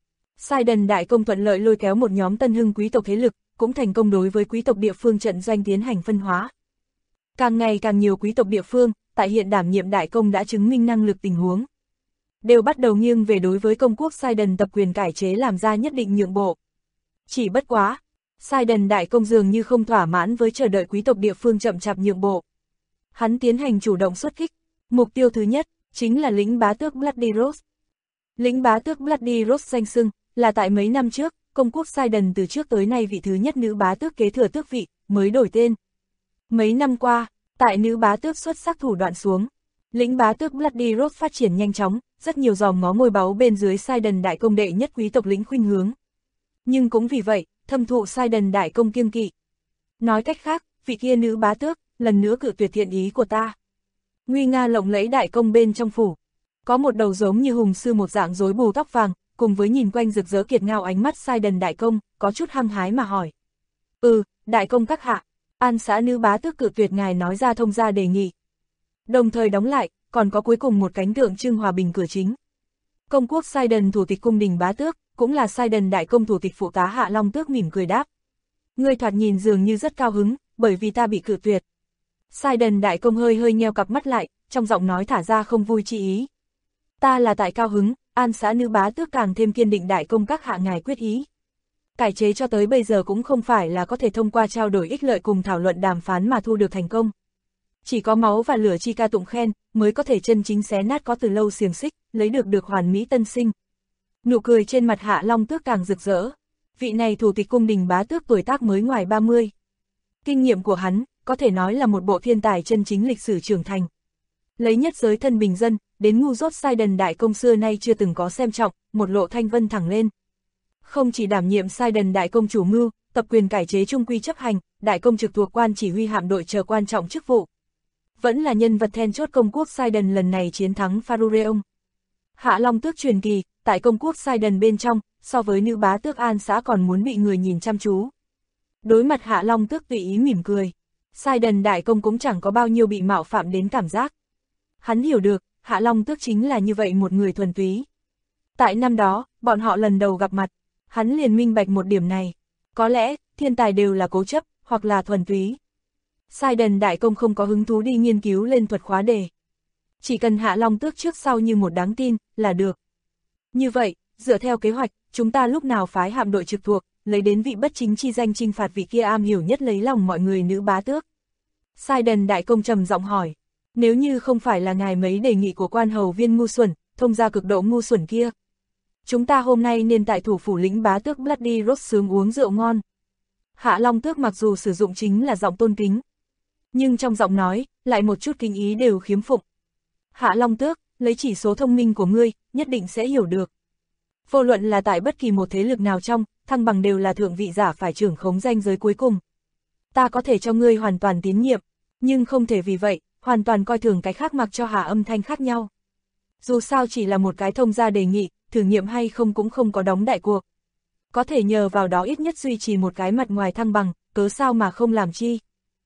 Sidon đại công thuận lợi lôi kéo một nhóm tân hưng quý tộc thế lực, cũng thành công đối với quý tộc địa phương trận doanh tiến hành phân hóa. Càng ngày càng nhiều quý tộc địa phương, tại hiện đảm nhiệm đại công đã chứng minh năng lực tình huống. Đều bắt đầu nghiêng về đối với công quốc Sidon tập quyền cải chế làm ra nhất định nhượng bộ. Chỉ bất quá, Sidon đại công dường như không thỏa mãn với chờ đợi quý tộc địa phương chậm chạp nhượng bộ. Hắn tiến hành chủ động xuất kích, mục tiêu thứ nhất, chính là lĩnh bá tước Bloody Rose. Lĩnh bá tước Bloody Rose danh xưng, là tại mấy năm trước, công quốc Sidon từ trước tới nay vị thứ nhất nữ bá tước kế thừa tước vị, mới đổi tên. Mấy năm qua, tại nữ bá tước xuất sắc thủ đoạn xuống, lĩnh bá tước Bloody Rose phát triển nhanh chóng, rất nhiều dòng ngó ngôi báu bên dưới Sidon đại công đệ nhất quý tộc lĩnh khuynh hướng. Nhưng cũng vì vậy, thâm thụ Sidon đại công kiêng kỵ. Nói cách khác, vị kia nữ bá tước, lần nữa cự tuyệt thiện ý của ta. Nguy nga lộng lẫy đại công bên trong phủ, có một đầu giống như hùng sư một dạng rối bù tóc vàng, cùng với nhìn quanh rực rỡ kiệt ngao ánh mắt Sidon đại công, có chút hăng hái mà hỏi. Đại công các hạ, An xã nữ bá tước cự tuyệt ngài nói ra thông gia đề nghị. Đồng thời đóng lại, còn có cuối cùng một cánh tượng trưng hòa bình cửa chính. Công quốc Sidon thủ tịch cung đình bá tước, cũng là Sidon đại công thủ tịch phụ tá Hạ Long tước mỉm cười đáp. Ngươi thoạt nhìn dường như rất cao hứng, bởi vì ta bị cự tuyệt. Sidon đại công hơi nheo cặp mắt lại, trong giọng nói thả ra không vui chi ý. Ta là tại cao hứng, An xã nữ bá tước càng thêm kiên định đại công các hạ ngài quyết ý. Cải chế cho tới bây giờ cũng không phải là có thể thông qua trao đổi ích lợi cùng thảo luận đàm phán mà thu được thành công. Chỉ có máu và lửa chi ca tụng khen, mới có thể chân chính xé nát có từ lâu xiềng xích, lấy được hoàn mỹ tân sinh. Nụ cười trên mặt Hạ Long tước càng rực rỡ. Vị này thủ tịch cung đình bá tước tuổi tác mới ngoài 30. Kinh nghiệm của hắn, có thể nói là một bộ thiên tài chân chính lịch sử trưởng thành. Lấy nhất giới thân bình dân, đến ngu dốt Sidon đại công xưa nay chưa từng có xem trọng, một lộ thanh vân thẳng lên. Không chỉ đảm nhiệm Sidon đại công chủ mưu, tập quyền cải chế trung quy chấp hành, đại công trực thuộc quan chỉ huy hạm đội chờ quan trọng chức vụ. Vẫn là nhân vật then chốt công quốc Sidon lần này chiến thắng Pharureon. Hạ Long tước truyền kỳ, tại công quốc Sidon bên trong, so với nữ bá tước An xã còn muốn bị người nhìn chăm chú. Đối mặt Hạ Long tước tùy ý mỉm cười. Sidon đại công cũng chẳng có bao nhiêu bị mạo phạm đến cảm giác. Hắn hiểu được, Hạ Long tước chính là như vậy một người thuần túy. Tại năm đó, bọn họ lần đầu gặp mặt, hắn liền minh bạch một điểm này. Có lẽ, thiên tài đều là cố chấp, hoặc là thuần túy. Sidon đại công không có hứng thú đi nghiên cứu lên thuật khóa đề. Chỉ cần Hạ Long tước trước sau như một đáng tin, là được. Như vậy, dựa theo kế hoạch, chúng ta lúc nào phái hạm đội trực thuộc, lấy đến vị bất chính chi danh chinh phạt vị kia am hiểu nhất lấy lòng mọi người nữ bá tước. Sidon đại công trầm giọng hỏi, nếu như không phải là ngài mấy đề nghị của quan hầu viên ngu xuẩn, thông gia cực độ ngu xuẩn kia. Chúng ta hôm nay nên tại thủ phủ lĩnh bá tước Bloody Rose sướng uống rượu ngon. Hạ Long tước mặc dù sử dụng chính là giọng tôn kính, nhưng trong giọng nói, lại một chút kính ý đều khiếm phụng. Hạ Long tước, lấy chỉ số thông minh của ngươi, nhất định sẽ hiểu được. Vô luận là tại bất kỳ một thế lực nào trong, thăng bằng đều là thượng vị giả phải trưởng khống ranh giới cuối cùng. Ta có thể cho ngươi hoàn toàn tín nhiệm, nhưng không thể vì vậy, hoàn toàn coi thường cái khác mặc cho hạ âm thanh khác nhau. Dù sao chỉ là một cái thông gia đề nghị, thử nghiệm hay không cũng không có đóng đại cuộc. Có thể nhờ vào đó ít nhất duy trì một cái mặt ngoài thăng bằng, cớ sao mà không làm chi.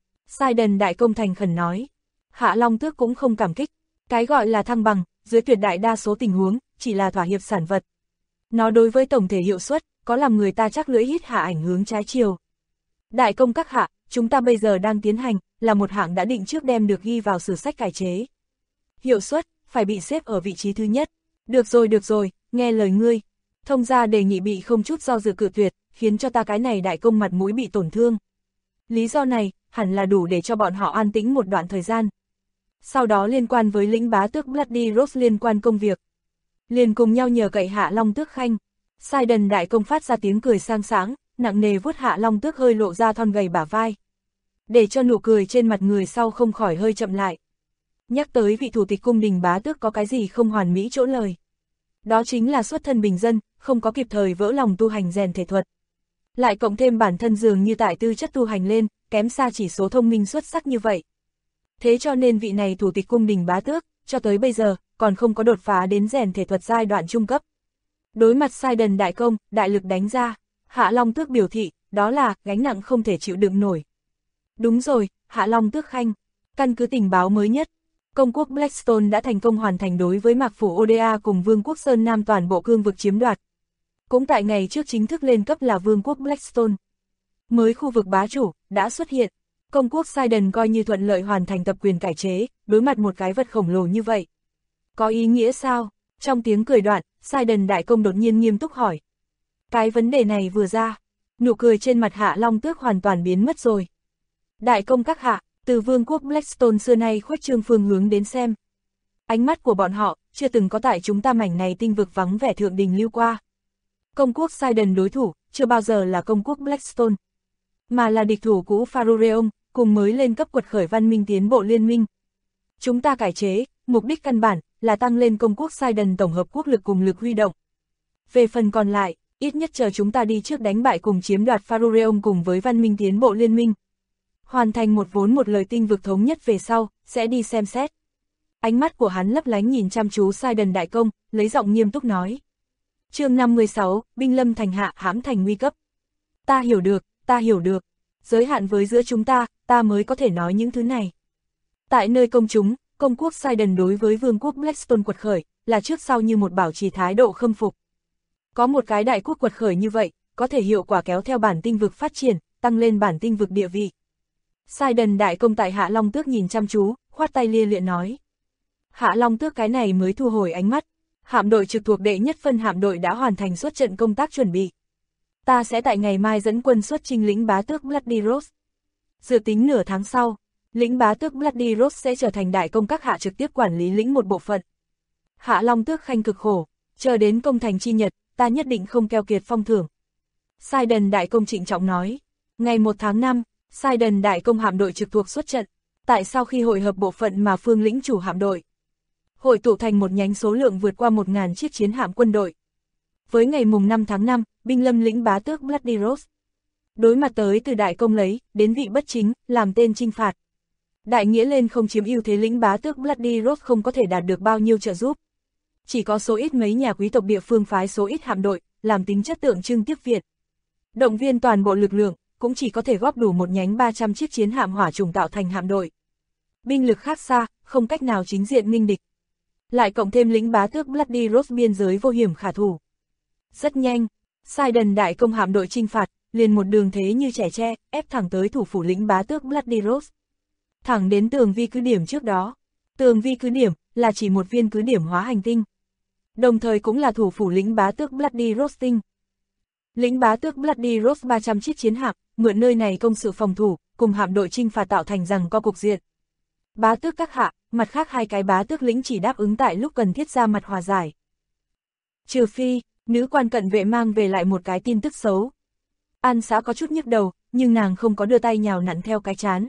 Sidon đại công thành khẩn nói. Hạ Long tước cũng không cảm kích. Cái gọi là thăng bằng, dưới tuyệt đại đa số tình huống, chỉ là thỏa hiệp sản vật. Nó đối với tổng thể hiệu suất, có làm người ta chắc lưỡi hít hạ ảnh hướng trái chiều. Đại công các hạ, chúng ta bây giờ đang tiến hành, là một hạng đã định trước đem được ghi vào sử sách cải chế. Hiệu suất, phải bị xếp ở vị trí thứ nhất. Được rồi, nghe lời ngươi. Thông gia đề nghị bị không chút do dự cự tuyệt, khiến cho ta cái này đại công mặt mũi bị tổn thương. Lý do này, hẳn là đủ để cho bọn họ an tĩnh một đoạn thời gian. Sau đó liên quan với lĩnh bá tước Bloody Rose liên quan công việc. Liền cùng nhau nhờ cậy Hạ Long tước khanh. Sidon đại công phát ra tiếng cười sang sáng, nặng nề vuốt Hạ Long tước hơi lộ ra thon gầy bả vai. Để cho nụ cười trên mặt người sau không khỏi hơi chậm lại. Nhắc tới vị thủ tịch cung đình bá tước có cái gì không hoàn mỹ chỗ lời. Đó chính là xuất thân bình dân, không có kịp thời vỡ lòng tu hành rèn thể thuật. Lại cộng thêm bản thân dường như tại tư chất tu hành lên, kém xa chỉ số thông minh xuất sắc như vậy. Thế cho nên vị này thủ tịch cung đình bá tước, cho tới bây giờ, còn không có đột phá đến rèn thể thuật giai đoạn trung cấp. Đối mặt Sidon đại công, đại lực đánh ra, Hạ Long tước biểu thị, đó là gánh nặng không thể chịu đựng nổi. Đúng rồi, Hạ Long tước khanh, căn cứ tình báo mới nhất, công quốc Blackstone đã thành công hoàn thành đối với mạc phủ Oda cùng vương quốc Sơn Nam toàn bộ cương vực chiếm đoạt. Cũng tại ngày trước chính thức lên cấp là vương quốc Blackstone. Mới khu vực bá chủ, đã xuất hiện. Công quốc Sidon coi như thuận lợi hoàn thành tập quyền cải chế, đối mặt một cái vật khổng lồ như vậy. Có ý nghĩa sao? Trong tiếng cười đoạn, Sidon đại công đột nhiên nghiêm túc hỏi. Cái vấn đề này vừa ra, nụ cười trên mặt Hạ Long tước hoàn toàn biến mất rồi. Đại công các hạ, từ vương quốc Blackstone xưa nay khuếch trương phương hướng đến xem. Ánh mắt của bọn họ, chưa từng có tại chúng ta mảnh này tinh vực vắng vẻ thượng đình lưu qua. Công quốc Sidon đối thủ, chưa bao giờ là công quốc Blackstone, mà là địch thủ cũ Pharureon, cùng mới lên cấp quật khởi văn minh tiến bộ liên minh. Chúng ta cải chế, mục đích căn bản, là tăng lên công quốc Sidon tổng hợp quốc lực cùng lực huy động. Về phần còn lại, ít nhất chờ chúng ta đi trước đánh bại cùng chiếm đoạt Pharureon cùng với văn minh tiến bộ liên minh. Hoàn thành một vốn một lời tinh vực thống nhất về sau, sẽ đi xem xét. Ánh mắt của hắn lấp lánh nhìn chăm chú Sidon đại công, lấy giọng nghiêm túc nói. Chương 56, binh lâm thành hạ hãm thành nguy cấp. Ta hiểu được. Giới hạn với giữa chúng ta, ta mới có thể nói những thứ này. Tại nơi công chúng, công quốc Sidon đối với vương quốc Blackstone quật khởi, là trước sau như một bảo trì thái độ khâm phục. Có một cái đại quốc quật khởi như vậy, có thể hiệu quả kéo theo bản tinh vực phát triển, tăng lên bản tinh vực địa vị. Sidon đại công tại Hạ Long tước nhìn chăm chú, khoát tay lia lịa nói. Hạ Long tước cái này mới thu hồi ánh mắt. Hạm đội trực thuộc đệ nhất phân hạm đội đã hoàn thành xuất trận công tác chuẩn bị. Ta sẽ tại ngày mai dẫn quân xuất chinh lĩnh bá tước Bloody Rose. Dự tính nửa tháng sau, lĩnh bá tước Bloody Rose sẽ trở thành đại công các hạ trực tiếp quản lý lĩnh một bộ phận. Hạ Long tước khanh cực khổ, chờ đến công thành chi nhật, ta nhất định không keo kiệt phong thưởng. Sidon Đại Công trịnh trọng nói. Ngày 1 tháng 5, Sidon Đại Công hạm đội trực thuộc xuất trận, tại sau khi hội hợp bộ phận mà Phương lĩnh chủ hạm đội, hội tụ thành một nhánh số lượng vượt qua 1.000 chiếc chiến hạm quân đội. Với ngày mùng 5 tháng 5, binh lâm lĩnh bá tước Bloody Rose đối mặt tới từ Đại Công lấy đến vị bất chính, làm tên chinh phạt. Đại nghĩa lên không chiếm ưu thế, lĩnh bá tước Bloody Rose không có thể đạt được bao nhiêu trợ giúp. Chỉ có số ít mấy nhà quý tộc địa phương phái số ít hạm đội, làm tính chất tượng trưng tiếp viện. Động viên toàn bộ lực lượng, cũng chỉ có thể góp đủ một nhánh 300 chiếc chiến hạm hỏa trùng tạo thành hạm đội. Binh lực khác xa, không cách nào chính diện nghênh địch. Lại cộng thêm lĩnh bá tước Bloody Rose biên giới vô hiểm khả thủ. Rất nhanh, Sidon Đại Công hạm đội chinh phạt, liền một đường thế như trẻ tre, ép thẳng tới thủ phủ lĩnh bá tước Bloody Rose. Thẳng đến tường vi cứ điểm trước đó. Tường vi cứ điểm là chỉ một viên cứ điểm hóa hành tinh. Đồng thời cũng là thủ phủ lĩnh bá tước Bloody Rose tinh. Lĩnh bá tước Bloody Rose 300 chiếc chiến hạm, mượn nơi này công sự phòng thủ, cùng hạm đội chinh phạt tạo thành rằng co cục diện. Bá tước các hạ, mặt khác hai cái bá tước lĩnh chỉ đáp ứng tại lúc cần thiết ra mặt hòa giải. Trừ phi, nữ quan cận vệ mang về lại một cái tin tức xấu. An Xã có chút nhức đầu, nhưng nàng không có đưa tay nhào nặn theo cái chán.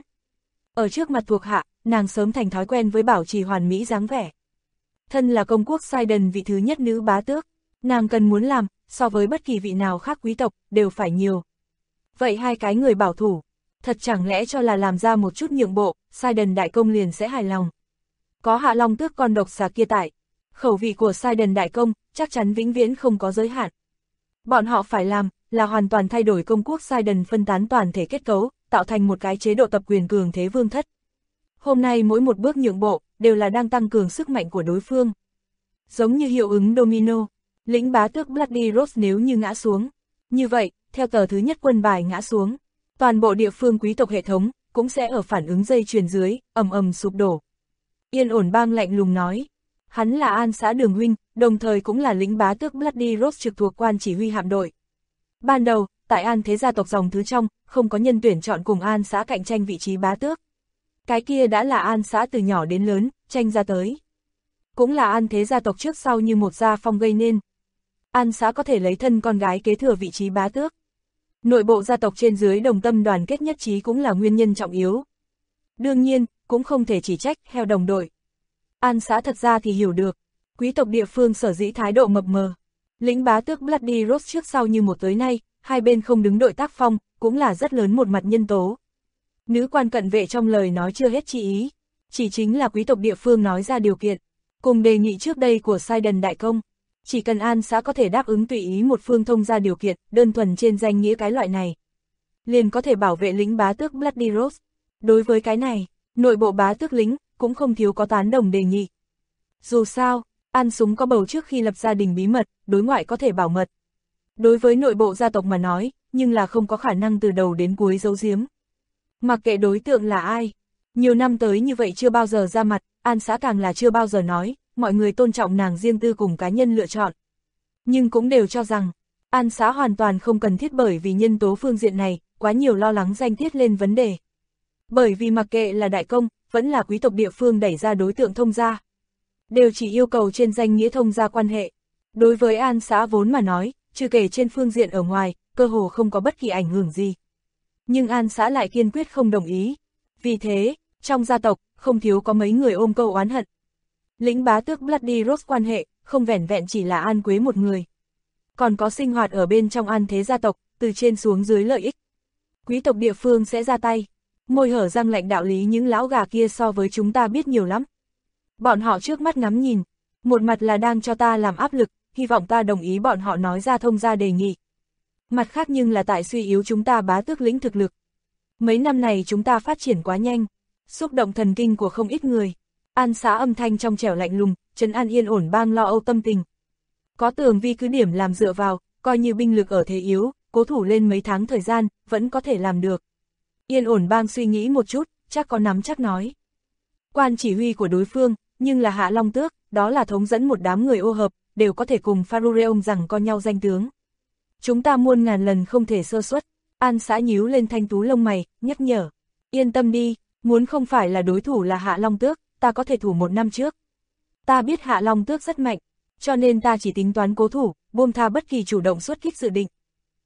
Ở trước mặt thuộc hạ, nàng sớm thành thói quen với bảo trì hoàn mỹ dáng vẻ. Thân là công quốc Sidon vị thứ nhất nữ bá tước, nàng cần muốn làm, so với bất kỳ vị nào khác quý tộc, đều phải nhiều. Vậy hai cái người bảo thủ, thật chẳng lẽ cho là làm ra một chút nhượng bộ, Sidon Đại Công liền sẽ hài lòng. Có Hạ Long Tước con độc xà kia tại, khẩu vị của Sidon Đại Công chắc chắn vĩnh viễn không có giới hạn. Bọn họ phải làm là hoàn toàn thay đổi công quốc Sidon phân tán toàn thể kết cấu, tạo thành một cái chế độ tập quyền cường thế vương thất. Hôm nay mỗi một bước nhượng bộ đều là đang tăng cường sức mạnh của đối phương. Giống như hiệu ứng domino, lĩnh bá tước Bloody Rose nếu như ngã xuống, như vậy, theo tờ thứ nhất quân bài ngã xuống, toàn bộ địa phương quý tộc hệ thống cũng sẽ ở phản ứng dây chuyền dưới, ầm ầm sụp đổ. Yên Ổn Bang lạnh lùng nói, hắn là An Xã Đường huynh, đồng thời cũng là lĩnh bá tước Bloody Rose trực thuộc quan chỉ huy hạm đội. Ban đầu, tại An thế gia tộc dòng thứ trong, không có nhân tuyển chọn cùng An Xã cạnh tranh vị trí bá tước. Cái kia đã là An Xã từ nhỏ đến lớn, tranh ra tới. Cũng là An thế gia tộc trước sau như một gia phong gây nên. An Xã có thể lấy thân con gái kế thừa vị trí bá tước. Nội bộ gia tộc trên dưới đồng tâm đoàn kết nhất trí cũng là nguyên nhân trọng yếu. Đương nhiên, cũng không thể chỉ trách heo đồng đội. An Xã thật ra thì hiểu được, quý tộc địa phương sở dĩ thái độ mập mờ. Lĩnh bá tước Bloody Rose trước sau như một tới nay, hai bên không đứng đội tác phong, cũng là rất lớn một mặt nhân tố. Nữ quan cận vệ trong lời nói chưa hết chi ý, chỉ chính là quý tộc địa phương nói ra điều kiện, cùng đề nghị trước đây của Sidon Đại Công. Chỉ cần An Xã có thể đáp ứng tùy ý một phương thông ra điều kiện, đơn thuần trên danh nghĩa cái loại này, liền có thể bảo vệ lĩnh bá tước Bloody Rose. Đối với cái này, nội bộ bá tước lính cũng không thiếu có tán đồng đề nghị. Dù sao, An Súng có bầu trước khi lập gia đình bí mật, đối ngoại có thể bảo mật. Đối với nội bộ gia tộc mà nói, nhưng là không có khả năng từ đầu đến cuối giấu giếm. Mặc kệ đối tượng là ai, nhiều năm tới như vậy chưa bao giờ ra mặt, An Xã càng là chưa bao giờ nói, mọi người tôn trọng nàng riêng tư cùng cá nhân lựa chọn. Nhưng cũng đều cho rằng, An Xã hoàn toàn không cần thiết bởi vì nhân tố phương diện này, quá nhiều lo lắng danh tiết lên vấn đề. Bởi vì mặc kệ là đại công, vẫn là quý tộc địa phương đẩy ra đối tượng thông gia, đều chỉ yêu cầu trên danh nghĩa thông gia quan hệ. Đối với An Xã vốn mà nói, trừ kể trên phương diện ở ngoài, cơ hồ không có bất kỳ ảnh hưởng gì. Nhưng An Xã lại kiên quyết không đồng ý. Vì thế, trong gia tộc, không thiếu có mấy người ôm câu oán hận. Lĩnh bá tước Bloody Rose quan hệ, không vẻn vẹn chỉ là An Quế một người. Còn có sinh hoạt ở bên trong An thế gia tộc, từ trên xuống dưới lợi ích. Quý tộc địa phương sẽ ra tay. Môi hở răng lạnh đạo lý những lão gà kia so với chúng ta biết nhiều lắm. Bọn họ trước mắt ngắm nhìn, một mặt là đang cho ta làm áp lực, hy vọng ta đồng ý bọn họ nói ra thông gia đề nghị. Mặt khác nhưng là tại suy yếu chúng ta bá tước lĩnh thực lực. Mấy năm này chúng ta phát triển quá nhanh, xúc động thần kinh của không ít người. An Xã âm thanh trong trẻo lạnh lùng, trấn an Yên Ổn Bang lo âu tâm tình. Có Tường Vi cứ điểm làm dựa vào, coi như binh lực ở thế yếu, cố thủ lên mấy tháng thời gian, vẫn có thể làm được. Yên Ổn Bang suy nghĩ một chút, chắc có nắm chắc nói. Quan chỉ huy của đối phương, nhưng là Hạ Long Tước, đó là thống dẫn một đám người ô hợp, đều có thể cùng Pharureum rằng con nhau danh tướng. Chúng ta muôn ngàn lần không thể sơ suất. An Xã nhíu lên thanh tú lông mày, nhắc nhở. Yên tâm đi, muốn không phải là đối thủ là Hạ Long Tước, ta có thể thủ 1 năm trước. Ta biết Hạ Long Tước rất mạnh, cho nên ta chỉ tính toán cố thủ, buông tha bất kỳ chủ động xuất kích dự định.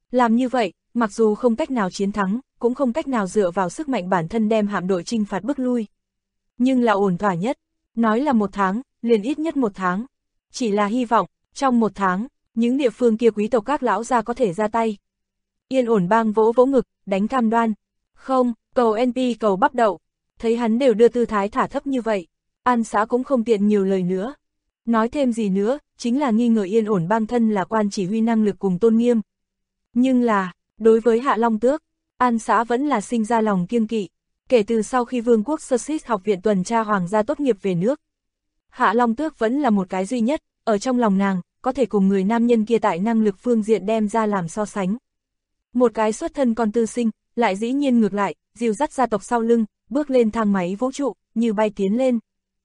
Làm như vậy, mặc dù không cách nào chiến thắng, cũng không cách nào dựa vào sức mạnh bản thân đem hạm đội chinh phạt bước lui. Nhưng là ổn thỏa nhất, nói là 1 tháng, liền ít nhất 1 tháng. Chỉ là hy vọng, trong 1 tháng, những địa phương kia quý tộc các lão gia có thể ra tay. Yên ổn bang vỗ vỗ ngực, đánh cam đoan. Không, cầu NP cầu bắp đậu. Thấy hắn đều đưa tư thái thả thấp như vậy, An Xã cũng không tiện nhiều lời nữa. Nói thêm gì nữa, chính là nghi ngờ Yên ổn bang thân là quan chỉ huy năng lực cùng tôn nghiêm. Nhưng là, đối với Hạ Long Tước, An Xã vẫn là sinh ra lòng kiêng kỵ. Kể từ sau khi Vương quốc Sussex học viện tuần tra hoàng gia tốt nghiệp về nước, Hạ Long Tước vẫn là một cái duy nhất, ở trong lòng nàng, có thể cùng người nam nhân kia tại năng lực phương diện đem ra làm so sánh. Một cái xuất thân con tư sinh, lại dĩ nhiên ngược lại, dìu dắt gia tộc sau lưng, bước lên thang máy vũ trụ, như bay tiến lên.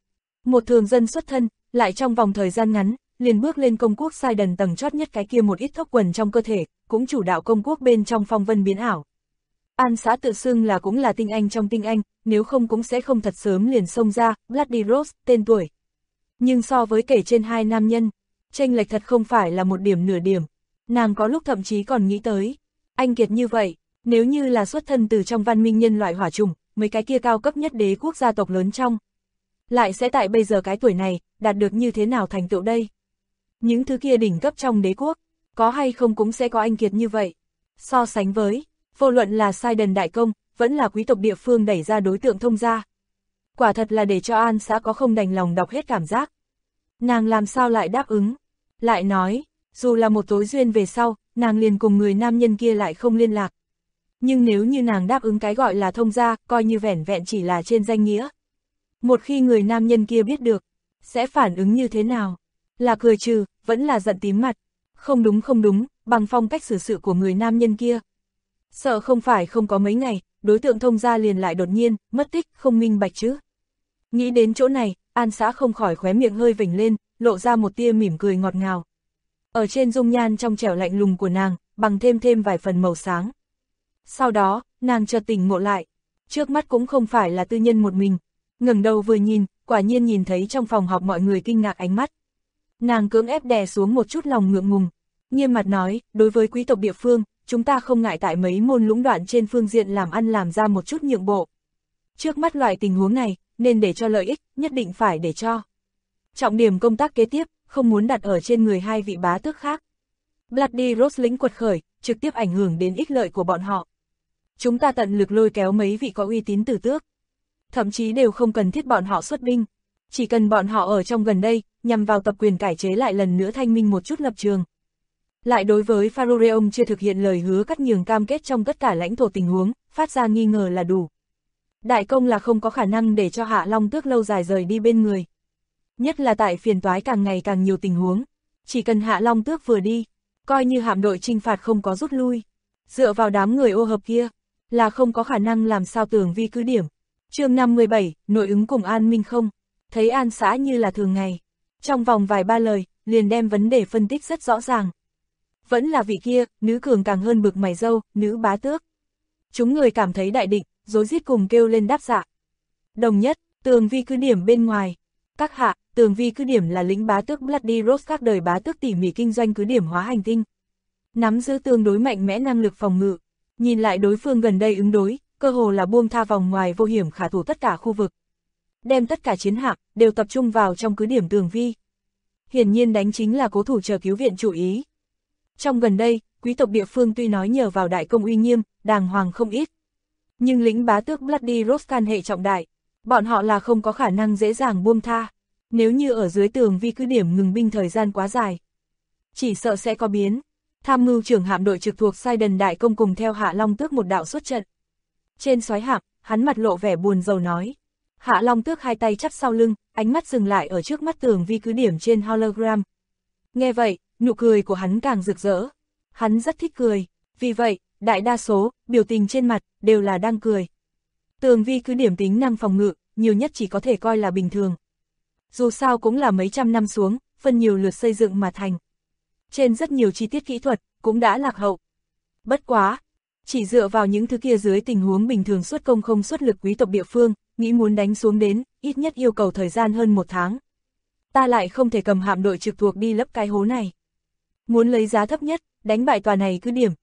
Một thường dân xuất thân, lại trong vòng thời gian ngắn, liền bước lên công quốc sai đần tầng chót nhất cái kia một ít thốc quần trong cơ thể, cũng chủ đạo công quốc bên trong phong vân biến ảo. An Xã tự xưng là cũng là tinh anh trong tinh anh, nếu không cũng sẽ không thật sớm liền xông ra, Bloody Rose, tên tuổi. Nhưng so với kể trên 2 nam nhân, chênh lệch thật không phải là một điểm nửa điểm. Nàng có lúc thậm chí còn nghĩ tới, anh kiệt như vậy, nếu như là xuất thân từ trong văn minh nhân loại hỏa trùng, mấy cái kia cao cấp nhất đế quốc gia tộc lớn trong, lại sẽ tại bây giờ cái tuổi này, đạt được như thế nào thành tựu đây? Những thứ kia đỉnh cấp trong đế quốc, có hay không cũng sẽ có anh kiệt như vậy. So sánh với, vô luận là sai đần đại công, vẫn là quý tộc địa phương đẩy ra đối tượng thông gia. Quả thật là để cho An Xã có không đành lòng đọc hết cảm giác. Nàng làm sao lại đáp ứng? Lại nói, dù là một tối duyên về sau, nàng liền cùng người nam nhân kia lại không liên lạc. Nhưng nếu như nàng đáp ứng cái gọi là thông gia, coi như vẻn vẹn chỉ là trên danh nghĩa. Một khi người nam nhân kia biết được, sẽ phản ứng như thế nào? Là cười trừ, vẫn là giận tím mặt. Không đúng, bằng phong cách xử sự của người nam nhân kia. Sợ không phải không có mấy ngày, đối tượng thông gia liền lại đột nhiên, mất tích, không minh bạch chứ. Nghĩ đến chỗ này, An Xã không khỏi khóe miệng hơi vểnh lên, lộ ra một tia mỉm cười ngọt ngào. Ở trên dung nhan trong trẻo lạnh lùng của nàng, bằng thêm vài phần màu sáng. Sau đó, nàng chợt tỉnh ngộ lại, trước mắt cũng không phải là tư nhân một mình. Ngẩng đầu vừa nhìn, quả nhiên nhìn thấy trong phòng họp mọi người kinh ngạc ánh mắt. Nàng cưỡng ép đè xuống một chút lòng ngượng ngùng, nghiêm mặt nói, đối với quý tộc địa phương, chúng ta không ngại tại mấy môn lũng đoạn trên phương diện làm ăn làm ra một chút nhượng bộ. Trước mắt loại tình huống này, nên để cho lợi ích, nhất định phải để cho. Trọng điểm công tác kế tiếp, không muốn đặt ở trên người 2 vị bá tước khác. Bloody Rose lĩnh quật khởi, trực tiếp ảnh hưởng đến ích lợi của bọn họ. Chúng ta tận lực lôi kéo mấy vị có uy tín tử tước. Thậm chí đều không cần thiết bọn họ xuất binh. Chỉ cần bọn họ ở trong gần đây, nhằm vào tập quyền cải chế lại lần nữa thanh minh một chút lập trường. Lại đối với Faroreon chưa thực hiện lời hứa cắt nhường cam kết trong tất cả lãnh thổ tình huống, phát ra nghi ngờ là đủ. Đại công là không có khả năng để cho Hạ Long Tước lâu dài rời đi bên người. Nhất là tại phiền toái càng ngày càng nhiều tình huống. Chỉ cần Hạ Long Tước vừa đi, coi như hạm đội chinh phạt không có rút lui. Dựa vào đám người ô hợp kia, là không có khả năng làm sao Tường Vi cứ điểm. Chương 57, nội ứng cùng An Minh không. Thấy An Xã như là thường ngày. Trong vòng vài ba lời, liền đem vấn đề phân tích rất rõ ràng. Vẫn là vị kia, nữ cường càng hơn bực mày dâu, nữ bá tước. Chúng người cảm thấy đại định, rối rít cùng kêu lên đáp dạ. Đồng nhất, Tường Vi cứ điểm bên ngoài. Các hạ, Tường Vi cứ điểm là lĩnh bá tước Bloody Rose các đời bá tước tỉ mỉ kinh doanh cứ điểm hóa hành tinh. Nắm giữ tương đối mạnh mẽ năng lực phòng ngự. Nhìn lại đối phương gần đây ứng đối, cơ hồ là buông tha vòng ngoài vô hiểm khả thủ tất cả khu vực. Đem tất cả chiến hạm, đều tập trung vào trong cứ điểm Tường Vi. Hiển nhiên đánh chính là cố thủ chờ cứu viện chủ ý. Trong gần đây, quý tộc địa phương tuy nói nhờ vào đại công uy nghiêm, đàng hoàng không ít. Nhưng lĩnh bá tước Bloody Rose can hệ trọng đại, bọn họ là không có khả năng dễ dàng buông tha. Nếu như ở dưới Tường Vi cứ điểm ngừng binh thời gian quá dài, chỉ sợ sẽ có biến. Tham mưu trưởng hạm đội trực thuộc sai đần đại công cùng theo Hạ Long Tước một đạo xuất trận. Trên soái hạm, hắn mặt lộ vẻ buồn rầu nói. Hạ Long Tước hai tay chắp sau lưng, ánh mắt dừng lại ở trước mắt Tường Vi cứ điểm trên hologram. Nghe vậy, nụ cười của hắn càng rực rỡ. Hắn rất thích cười, vì vậy, đại đa số, biểu tình trên mặt, đều là đang cười. Tường Vi cứ điểm tính năng phòng ngự, nhiều nhất chỉ có thể coi là bình thường. Dù sao cũng là mấy trăm năm xuống, phân nhiều lượt xây dựng mà thành. Trên rất nhiều chi tiết kỹ thuật, cũng đã lạc hậu. Bất quá, chỉ dựa vào những thứ kia dưới tình huống bình thường xuất công không xuất lực quý tộc địa phương, nghĩ muốn đánh xuống đến, ít nhất yêu cầu thời gian hơn 1 tháng. Ta lại không thể cầm hạm đội trực thuộc đi lấp cái hố này. Muốn lấy giá thấp nhất, đánh bại tòa này cứ điểm,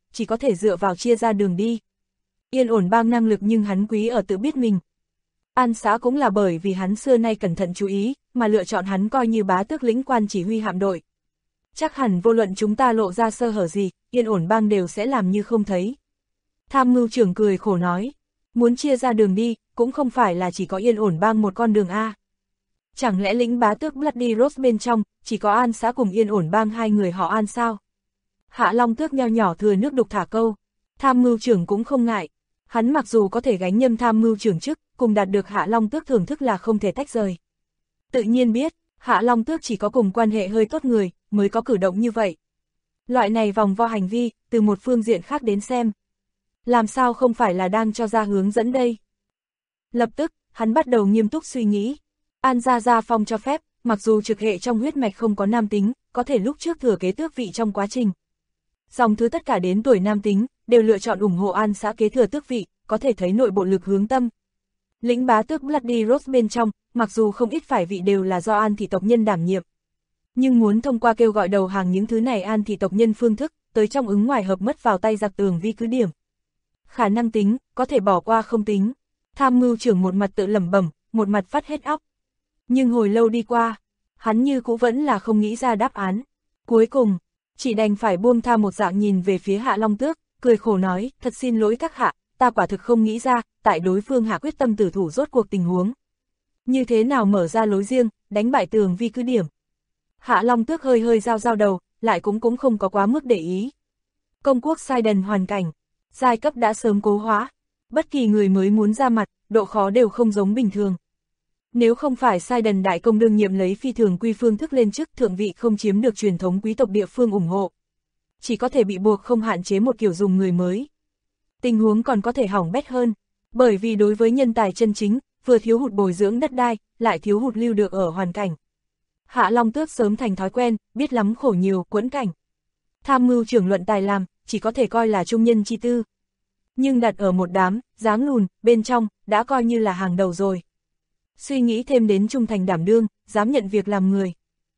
chỉ có thể dựa vào chia ra đường đi. Yên ổn bang năng lực nhưng hắn quý ở tự biết mình. An xã cũng là bởi vì hắn xưa nay cẩn thận chú ý, mà lựa chọn hắn coi như bá tước lĩnh quan chỉ huy hạm đội. Chắc hẳn vô luận chúng ta lộ ra sơ hở gì, yên ổn bang đều sẽ làm như không thấy. Tham mưu trưởng cười khổ nói, muốn chia ra đường đi, cũng không phải là chỉ có yên ổn bang một con đường A. Chẳng lẽ lĩnh bá tước Bloody Rose bên trong, chỉ có An xã cùng yên ổn bang hai người họ An sao? Hạ Long Tước nho nhỏ thừa nước đục thả câu, tham mưu trưởng cũng không ngại. Hắn mặc dù có thể gánh nhâm tham mưu trưởng chức, cùng đạt được Hạ Long Tước thưởng thức là không thể tách rời. Tự nhiên biết, Hạ Long Tước chỉ có cùng quan hệ hơi tốt người, mới có cử động như vậy. Loại này vòng vo hành vi, từ một phương diện khác đến xem. Làm sao không phải là đang cho ra hướng dẫn đây? Lập tức, hắn bắt đầu nghiêm túc suy nghĩ. An Gia Phong cho phép, mặc dù trực hệ trong huyết mạch không có nam tính, có thể lúc trước thừa kế tước vị trong quá trình. Dòng thứ tất cả đến tuổi nam tính, đều lựa chọn ủng hộ An xã kế thừa tước vị, có thể thấy nội bộ lực hướng tâm. Lĩnh bá tước Bloody Rose bên trong, mặc dù không ít phải vị đều là do An thị tộc nhân đảm nhiệm. Nhưng muốn thông qua kêu gọi đầu hàng những thứ này An thị tộc nhân phương thức, tới trong ứng ngoài hợp mất vào tay giặc tường vi cứ điểm. Khả năng tính, có thể bỏ qua không tính. Tham mưu trưởng một mặt tự lẩm bẩm, một mặt phát hết óc. Nhưng hồi lâu đi qua, hắn như cũng vẫn là không nghĩ ra đáp án. Cuối cùng, chỉ đành phải buông tha một dạng nhìn về phía Hạ Long Tước, cười khổ nói, thật xin lỗi các hạ, ta quả thực không nghĩ ra, tại đối phương hạ quyết tâm tử thủ rốt cuộc tình huống. Như thế nào mở ra lối riêng, đánh bại tường vi cứ điểm. Hạ Long Tước hơi hơi dao đầu, lại cũng không có quá mức để ý. Công quốc sai đần hoàn cảnh, giai cấp đã sớm cố hóa, bất kỳ người mới muốn ra mặt, độ khó đều không giống bình thường. Nếu không phải sai đần đại công đương nhiệm lấy phi thường quy phương thức lên chức thượng vị không chiếm được truyền thống quý tộc địa phương ủng hộ, chỉ có thể bị buộc không hạn chế một kiểu dùng người mới. Tình huống còn có thể hỏng bét hơn, bởi vì đối với nhân tài chân chính, vừa thiếu hụt bồi dưỡng đất đai, lại thiếu hụt lưu được ở hoàn cảnh. Hạ Long Tước sớm thành thói quen, biết lắm khổ nhiều, quẫn cảnh. Tham mưu trưởng luận tài làm, chỉ có thể coi là trung nhân chi tư. Nhưng đặt ở một đám, dáng lùn, bên trong, đã coi như là hàng đầu rồi. Suy nghĩ thêm đến trung thành đảm đương, dám nhận việc làm người.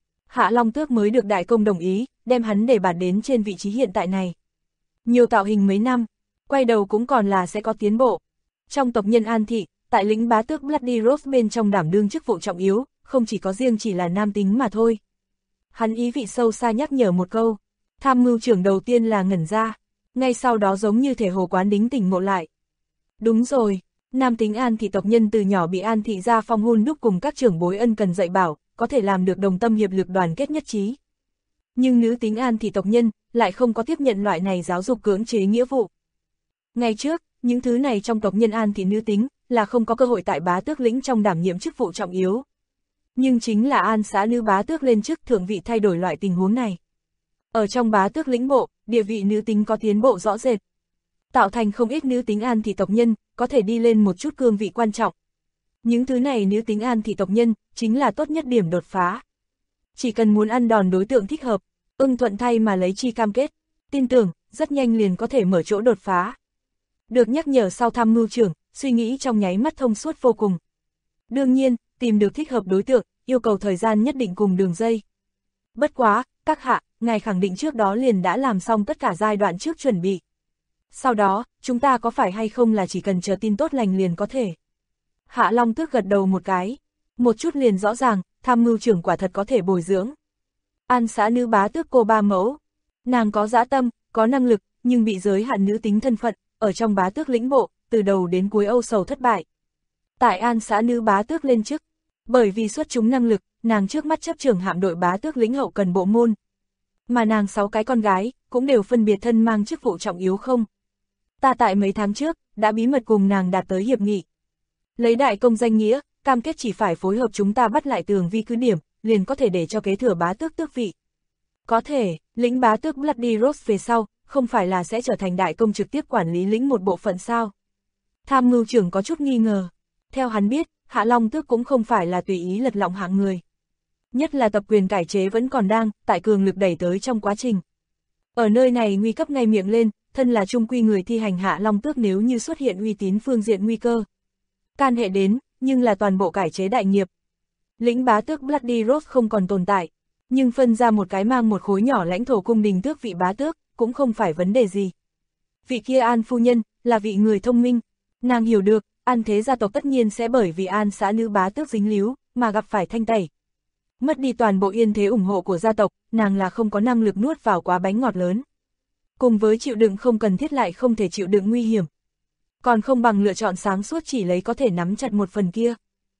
Hạ Long Tước mới được đại công đồng ý, đem hắn để bạt đến trên vị trí hiện tại này. Nhiều tạo hình mấy năm, quay đầu cũng còn là sẽ có tiến bộ. Trong tộc nhân An thị, tại lĩnh bá tước Bloody Rose bên trong đảm đương chức vụ trọng yếu, không chỉ có riêng chỉ là nam tính mà thôi. Hắn ý vị sâu xa nhắc nhở một câu, tham mưu trưởng đầu tiên là ngẩn ra, ngay sau đó giống như thể hồ quán đính tỉnh ngộ lại. Đúng rồi, nam tính An thị tộc nhân từ nhỏ bị An thị gia phong hun đúc cùng các trưởng bối ân cần dạy bảo, có thể làm được đồng tâm hiệp lực đoàn kết nhất trí. Nhưng nữ tính An thị tộc nhân lại không có tiếp nhận loại này giáo dục cưỡng chế nghĩa vụ. Ngày trước, những thứ này trong tộc nhân An thị nữ tính là không có cơ hội tại bá tước lĩnh trong đảm nhiệm chức vụ trọng yếu. Nhưng chính là An xã nữ bá tước lên chức thượng vị thay đổi loại tình huống này. Ở trong bá tước lĩnh bộ, địa vị nữ tính có tiến bộ rõ rệt. Tạo thành không ít nữ tính An thị tộc nhân, có thể đi lên một chút cương vị quan trọng. Những thứ này nữ tính An thị tộc nhân, chính là tốt nhất điểm đột phá. Chỉ cần muốn ăn đòn đối tượng thích hợp, ưng thuận thay mà lấy chi cam kết, tin tưởng, rất nhanh liền có thể mở chỗ đột phá. Được nhắc nhở sau tham mưu trưởng, suy nghĩ trong nháy mắt thông suốt vô cùng. Đương nhiên, tìm được thích hợp đối tượng, yêu cầu thời gian nhất định cùng đường dây. Bất quá, các hạ, ngài khẳng định trước đó liền đã làm xong tất cả giai đoạn trước chuẩn bị. Sau đó, chúng ta có phải hay không là chỉ cần chờ tin tốt lành liền có thể. Hạ Long Tước gật đầu một cái, một chút liền rõ ràng, tham mưu trưởng quả thật có thể bồi dưỡng. An xã nữ bá tước cô ba mẫu, nàng có dã tâm, có năng lực, nhưng bị giới hạn nữ tính thân phận, ở trong bá tước lĩnh bộ, từ đầu đến cuối âu sầu thất bại. Tại An xã nữ bá tước lên chức, bởi vì xuất chúng năng lực, nàng trước mắt chấp trưởng hạm đội bá tước lĩnh hậu cần bộ môn. Mà nàng 6 cái con gái, cũng đều phân biệt thân mang chức vụ trọng yếu không. Ta tại mấy tháng trước, đã bí mật cùng nàng đạt tới hiệp nghị. Lấy đại công danh nghĩa, cam kết chỉ phải phối hợp chúng ta bắt lại tường vi cứ điểm, liền có thể để cho kế thừa bá tước tước vị. Có thể, lĩnh bá tước Bloody Rose về sau, không phải là sẽ trở thành đại công trực tiếp quản lý lĩnh một bộ phận sao? Tham mưu trưởng có chút nghi ngờ. Theo hắn biết, Hạ Long Tước cũng không phải là tùy ý lật lọng hạng người. Nhất là tập quyền cải chế vẫn còn đang, tại cường lực đẩy tới trong quá trình. Ở nơi này nguy cấp ngay miệng lên, thân là trung quy người thi hành Hạ Long Tước nếu như xuất hiện uy tín phương diện nguy cơ. Can hệ đến, nhưng là toàn bộ cải chế đại nghiệp. Lĩnh bá tước Bloody Rose không còn tồn tại, nhưng phân ra một cái mang một khối nhỏ lãnh thổ cung đình tước vị bá tước, cũng không phải vấn đề gì. Vị kia An phu nhân, là vị người thông minh. Nàng hiểu được, An thế gia tộc tất nhiên sẽ bởi vì An xã nữ bá tước dính líu, mà gặp phải thanh tẩy. Mất đi toàn bộ yên thế ủng hộ của gia tộc, nàng là không có năng lực nuốt vào quá bánh ngọt lớn. Cùng với chịu đựng không cần thiết lại không thể chịu đựng nguy hiểm. Còn không bằng lựa chọn sáng suốt chỉ lấy có thể nắm chặt một phần kia.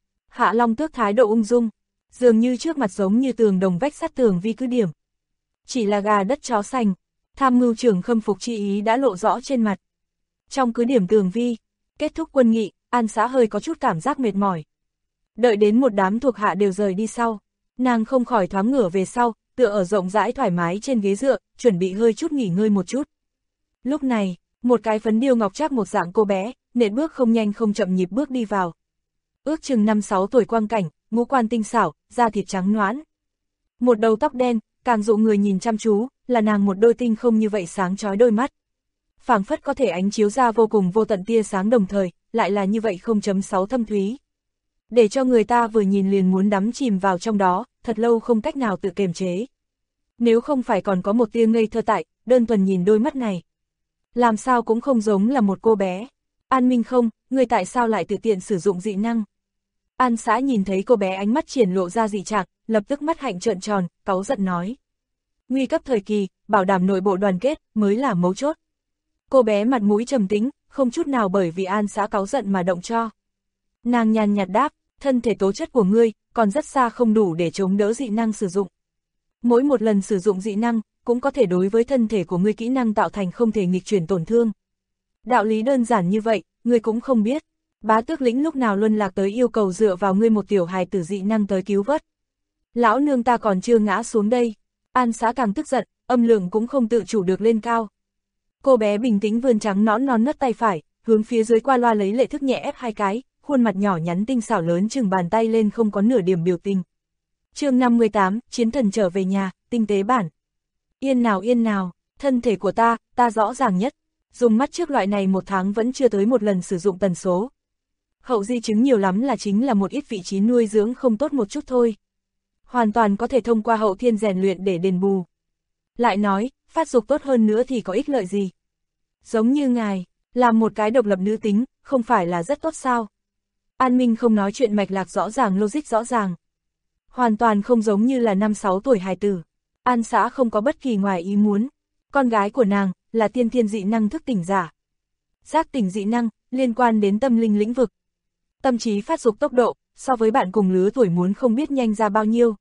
Hạ Long Tước thái độ ung dung, dường như trước mặt giống như tường đồng vách sắt tường vi cứ điểm. Chỉ là gà đất chó sành, tham mưu trưởng khâm phục chi ý đã lộ rõ trên mặt. Trong cứ điểm tường vi, kết thúc quân nghị, An xã hơi có chút cảm giác mệt mỏi. Đợi đến một đám thuộc hạ đều rời đi sau, nàng không khỏi thoáng ngửa về sau, tựa ở rộng rãi thoải mái trên ghế dựa, chuẩn bị hơi chút nghỉ ngơi một chút. Lúc này, một cái phấn điêu ngọc trác một dạng cô bé, nện bước không nhanh không chậm nhịp bước đi vào. Ước chừng 5-6 tuổi quang cảnh, ngũ quan tinh xảo, da thịt trắng nõn. Một đầu tóc đen, càng dụ người nhìn chăm chú, là nàng một đôi tinh không như vậy sáng chói đôi mắt. Phảng phất có thể ánh chiếu ra vô cùng vô tận tia sáng đồng thời, lại là như vậy 0.6 thâm thúy. Để cho người ta vừa nhìn liền muốn đắm chìm vào trong đó, thật lâu không cách nào tự kiềm chế. Nếu không phải còn có một tia ngây thơ tại, đơn thuần nhìn đôi mắt này. Làm sao cũng không giống là một cô bé. An Minh không, người tại sao lại tự tiện sử dụng dị năng? An xã nhìn thấy cô bé ánh mắt triển lộ ra dị trạng, lập tức mắt hạnh trợn tròn, cáu giận nói. Nguy cấp thời kỳ, bảo đảm nội bộ đoàn kết, mới là mấu chốt. Cô bé mặt mũi trầm tĩnh, không chút nào bởi vì An xã cáu giận mà động cho. Nàng nhàn nhạt đáp, thân thể tố chất của ngươi, còn rất xa không đủ để chống đỡ dị năng sử dụng. Mỗi một lần sử dụng dị năng, cũng có thể đối với thân thể của ngươi kỹ năng tạo thành không thể nghịch chuyển tổn thương. Đạo lý đơn giản như vậy, ngươi cũng không biết. Bá tước lĩnh lúc nào luân lạc tới yêu cầu dựa vào ngươi một tiểu hài tử dị năng tới cứu vớt. Lão nương ta còn chưa ngã xuống đây. An xã càng tức giận, âm lượng cũng không tự chủ được lên cao. Cô bé bình tĩnh vươn trắng nõn non nớt tay phải, hướng phía dưới qua loa lấy lệ thức nhẹ ép 2 cái, khuôn mặt nhỏ nhắn tinh xảo lớn chừng bàn tay lên không có nửa điểm biểu tình. Chương 58, chiến thần trở về nhà, tinh tế bản. Yên nào, thân thể của ta rõ ràng nhất. Dùng mắt trước loại này 1 tháng vẫn chưa tới một lần sử dụng tần số. Hậu di chứng nhiều lắm là chính là một ít vị trí nuôi dưỡng không tốt một chút thôi. Hoàn toàn có thể thông qua hậu thiên rèn luyện để đền bù. Lại nói, phát dục tốt hơn nữa thì có ích lợi gì? Giống như ngài, làm một cái độc lập nữ tính, không phải là rất tốt sao? An Minh không nói chuyện mạch lạc rõ ràng logic rõ ràng. Hoàn toàn không giống như là 5-6 tuổi hài tử. An xã không có bất kỳ ngoài ý muốn. Con gái của nàng, là tiên thiên dị năng thức tỉnh giả. Giác tỉnh dị năng, liên quan đến tâm linh lĩnh vực. Tâm trí phát dục tốc độ, so với bạn cùng lứa tuổi muốn không biết nhanh ra bao nhiêu.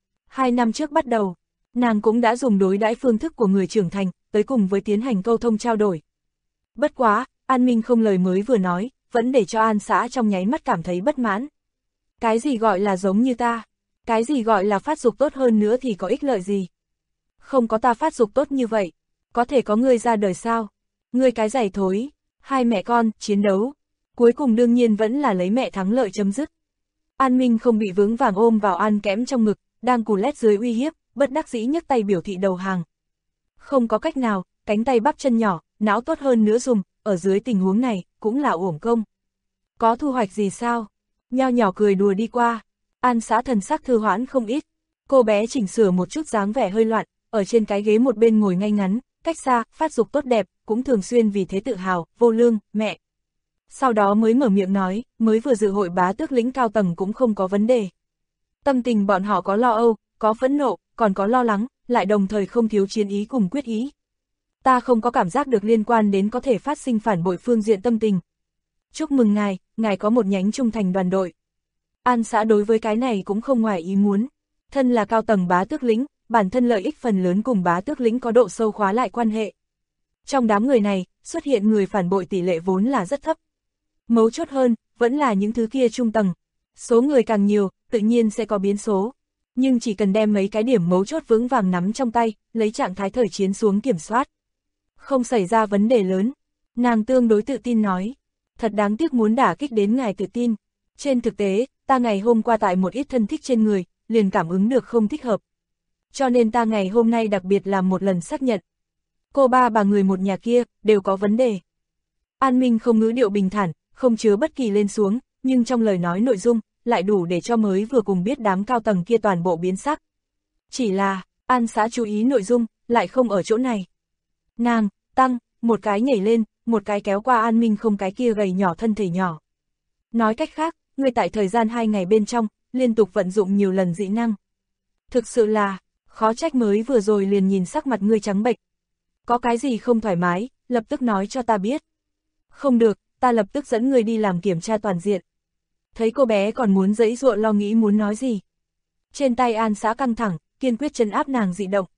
2 năm trước bắt đầu, nàng cũng đã dùng đối đãi phương thức của người trưởng thành, tới cùng với tiến hành câu thông trao đổi. Bất quá, An Minh không lời mới vừa nói, vẫn để cho An xã trong nháy mắt cảm thấy bất mãn. Cái gì gọi là giống như ta? Cái gì gọi là phát dục tốt hơn nữa thì có ích lợi gì? Không có ta phát dục tốt như vậy, có thể có ngươi ra đời sao? Ngươi cái giày thối, 2 mẹ con, chiến đấu. Cuối cùng đương nhiên vẫn là lấy mẹ thắng lợi chấm dứt. An Minh không bị vướng vàng ôm vào An Kẽm trong ngực, đang cù lét dưới uy hiếp, bất đắc dĩ nhấc tay biểu thị đầu hàng. Không có cách nào, cánh tay bắp chân nhỏ, não tốt hơn nữa dùng, ở dưới tình huống này, cũng là uổng công. Có thu hoạch gì sao? Nho nhỏ cười đùa đi qua. An xã thần sắc thư hoãn không ít. Cô bé chỉnh sửa một chút dáng vẻ hơi loạn, ở trên cái ghế một bên ngồi ngay ngắn, cách xa, phát dục tốt đẹp, cũng thường xuyên vì thế tự hào, vô lương, mẹ. Sau đó mới mở miệng nói, mới vừa dự hội bá tước lĩnh cao tầng cũng không có vấn đề. Tâm tình bọn họ có lo âu, có phẫn nộ, còn có lo lắng, lại đồng thời không thiếu chiến ý cùng quyết ý. Ta không có cảm giác được liên quan đến có thể phát sinh phản bội phương diện tâm tình. Chúc mừng ngài có một nhánh trung thành đoàn đội. An xã đối với cái này cũng không ngoài ý muốn. Thân là cao tầng bá tước lĩnh, bản thân lợi ích phần lớn cùng bá tước lĩnh có độ sâu khóa lại quan hệ. Trong đám người này, xuất hiện người phản bội tỷ lệ vốn là rất thấp. Mấu chốt hơn, vẫn là những thứ kia trung tầng. Số người càng nhiều, tự nhiên sẽ có biến số. Nhưng chỉ cần đem mấy cái điểm mấu chốt vững vàng nắm trong tay, lấy trạng thái thời chiến xuống kiểm soát. Không xảy ra vấn đề lớn. Nàng tương đối tự tin nói. Thật đáng tiếc muốn đả kích đến ngài tự tin. Trên thực tế, ta ngày hôm qua tại một ít thân thích trên người, liền cảm ứng được không thích hợp. Cho nên ta ngày hôm nay đặc biệt làm một lần xác nhận. Cô ba bà người một nhà kia, đều có vấn đề. An Minh không ngữ điệu bình thản, không chứa bất kỳ lên xuống, nhưng trong lời nói nội dung, lại đủ để cho mới vừa cùng biết đám cao tầng kia toàn bộ biến sắc. Chỉ là, An xã chú ý nội dung, lại không ở chỗ này. Nàng, một cái nhảy lên, một cái kéo qua An Minh không cái kia gầy nhỏ thân thể nhỏ. Nói cách khác, ngươi tại thời gian 2 ngày bên trong, liên tục vận dụng nhiều lần dị năng. Thực sự là, khó trách mới vừa rồi liền nhìn sắc mặt ngươi trắng bệch. Có cái gì không thoải mái, lập tức nói cho ta biết. Không được, ta lập tức dẫn ngươi đi làm kiểm tra toàn diện. Thấy cô bé còn muốn giãy giụa lo nghĩ muốn nói gì. Trên tay An Xã căng thẳng, kiên quyết trấn áp nàng dị động.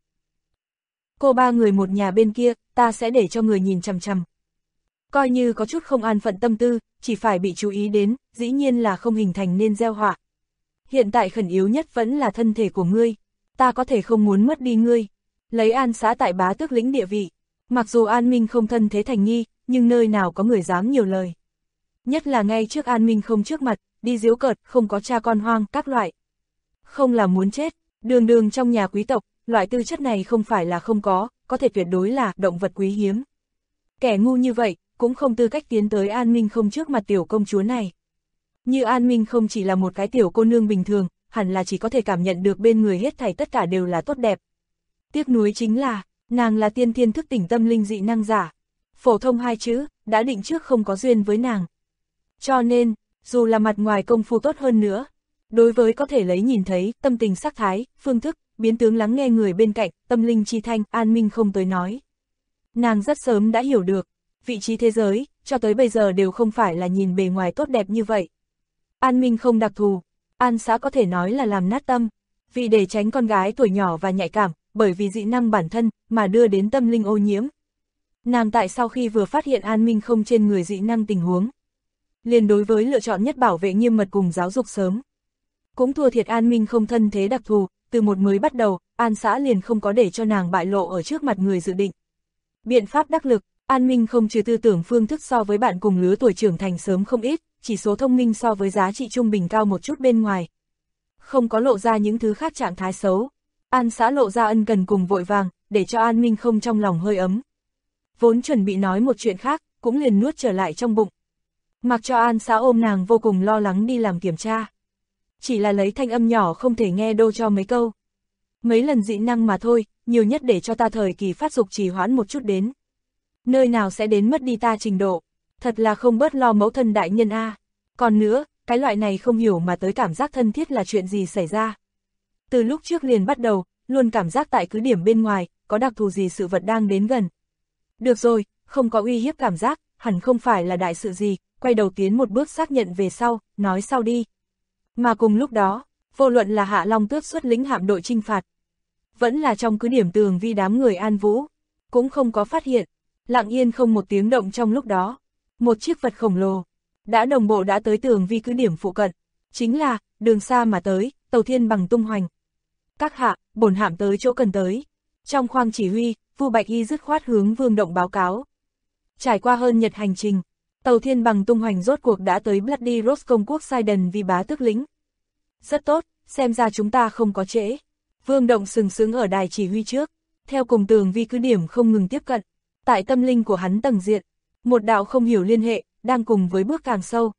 Cô ba người một nhà bên kia, ta sẽ để cho người nhìn chằm chằm. Coi như có chút không an phận tâm tư, chỉ phải bị chú ý đến, dĩ nhiên là không hình thành nên gieo họa. Hiện tại khẩn yếu nhất vẫn là thân thể của ngươi, ta có thể không muốn mất đi ngươi. Lấy An Xã tại bá tước lĩnh địa vị, mặc dù An Minh không thân thế thành nghi, nhưng nơi nào có người dám nhiều lời. Nhất là ngay trước An Minh không trước mặt, đi giễu cợt, không có cha con hoang, các loại. Không là muốn chết, đường đường trong nhà quý tộc, loại tư chất này không phải là không có thể tuyệt đối là động vật quý hiếm. Kẻ ngu như vậy, cũng không tư cách tiến tới An Minh không trước mặt tiểu công chúa này. Như An Minh không chỉ là một cái tiểu cô nương bình thường, hẳn là chỉ có thể cảm nhận được bên người hết thảy tất cả đều là tốt đẹp. Tiếc nuối chính là, nàng là tiên thiên thức tỉnh tâm linh dị năng giả. Phổ thông 2 chữ, đã định trước không có duyên với nàng. Cho nên, dù là mặt ngoài công phu tốt hơn nữa, đối với có thể lấy nhìn thấy, tâm tình sắc thái, phương thức, biến tướng lắng nghe người bên cạnh, tâm linh chi thanh, An Minh không tới nói. Nàng rất sớm đã hiểu được, vị trí thế giới, cho tới bây giờ đều không phải là nhìn bề ngoài tốt đẹp như vậy. An Minh không đặc thù, An Xã có thể nói là làm nát tâm, vì để tránh con gái tuổi nhỏ và nhạy cảm, bởi vì dị năng bản thân, mà đưa đến tâm linh ô nhiễm. Nàng tại sau khi vừa phát hiện An Minh không trên người dị năng tình huống, liền đối với lựa chọn nhất bảo vệ nghiêm mật cùng giáo dục sớm. Cũng thua thiệt An Minh không thân thế đặc thù, từ một mới bắt đầu, An Xã liền không có để cho nàng bại lộ ở trước mặt người dự định. Biện pháp đắc lực, An Minh không trừ tư tưởng phương thức so với bạn cùng lứa tuổi trưởng thành sớm không ít, chỉ số thông minh so với giá trị trung bình cao một chút bên ngoài. Không có lộ ra những thứ khác trạng thái xấu. An Xã lộ ra ân cần cùng vội vàng, để cho An Minh không trong lòng hơi ấm. Vốn chuẩn bị nói một chuyện khác, cũng liền nuốt trở lại trong bụng. Mặc cho An Xã ôm nàng vô cùng lo lắng đi làm kiểm tra. Chỉ là lấy thanh âm nhỏ không thể nghe đô cho mấy câu. Mấy lần dị năng mà thôi, nhiều nhất để cho ta thời kỳ phát dục trì hoãn một chút đến. Nơi nào sẽ đến mất đi ta trình độ, thật là không bớt lo mẫu thân đại nhân a. Còn nữa, cái loại này không hiểu mà tới cảm giác thân thiết là chuyện gì xảy ra. Từ lúc trước liền bắt đầu, luôn cảm giác tại cứ điểm bên ngoài, có đặc thù gì sự vật đang đến gần. Được rồi, không có uy hiếp cảm giác, hẳn không phải là đại sự gì, quay đầu tiến một bước xác nhận về sau, nói sau đi. Mà cùng lúc đó, vô luận là Hạ Long Tước xuất lĩnh hạm đội chinh phạt, vẫn là trong cứ điểm Tường Vi đám người An Vũ, cũng không có phát hiện, lặng yên không một tiếng động trong lúc đó. Một chiếc vật khổng lồ, đã đồng bộ đã tới Tường Vi cứ điểm phụ cận, chính là, đường xa mà tới, tàu thiên bằng tung hoành. Các hạ, bổn hạm tới chỗ cần tới. Trong khoang chỉ huy, Vu Bạch Y dứt khoát hướng Vương Động báo cáo. Trải qua hơn nhật hành trình, tàu thiên bằng tung hoành rốt cuộc đã tới Bloody Rose công quốc Sidon vì bá tước lĩnh. Rất tốt, xem ra chúng ta không có trễ. Vương Động sừng sững ở đài chỉ huy trước, theo cùng Tường Vi cứ điểm không ngừng tiếp cận. Tại tâm linh của hắn tầng diện, một đạo không hiểu liên hệ, đang cùng với bước càng sâu.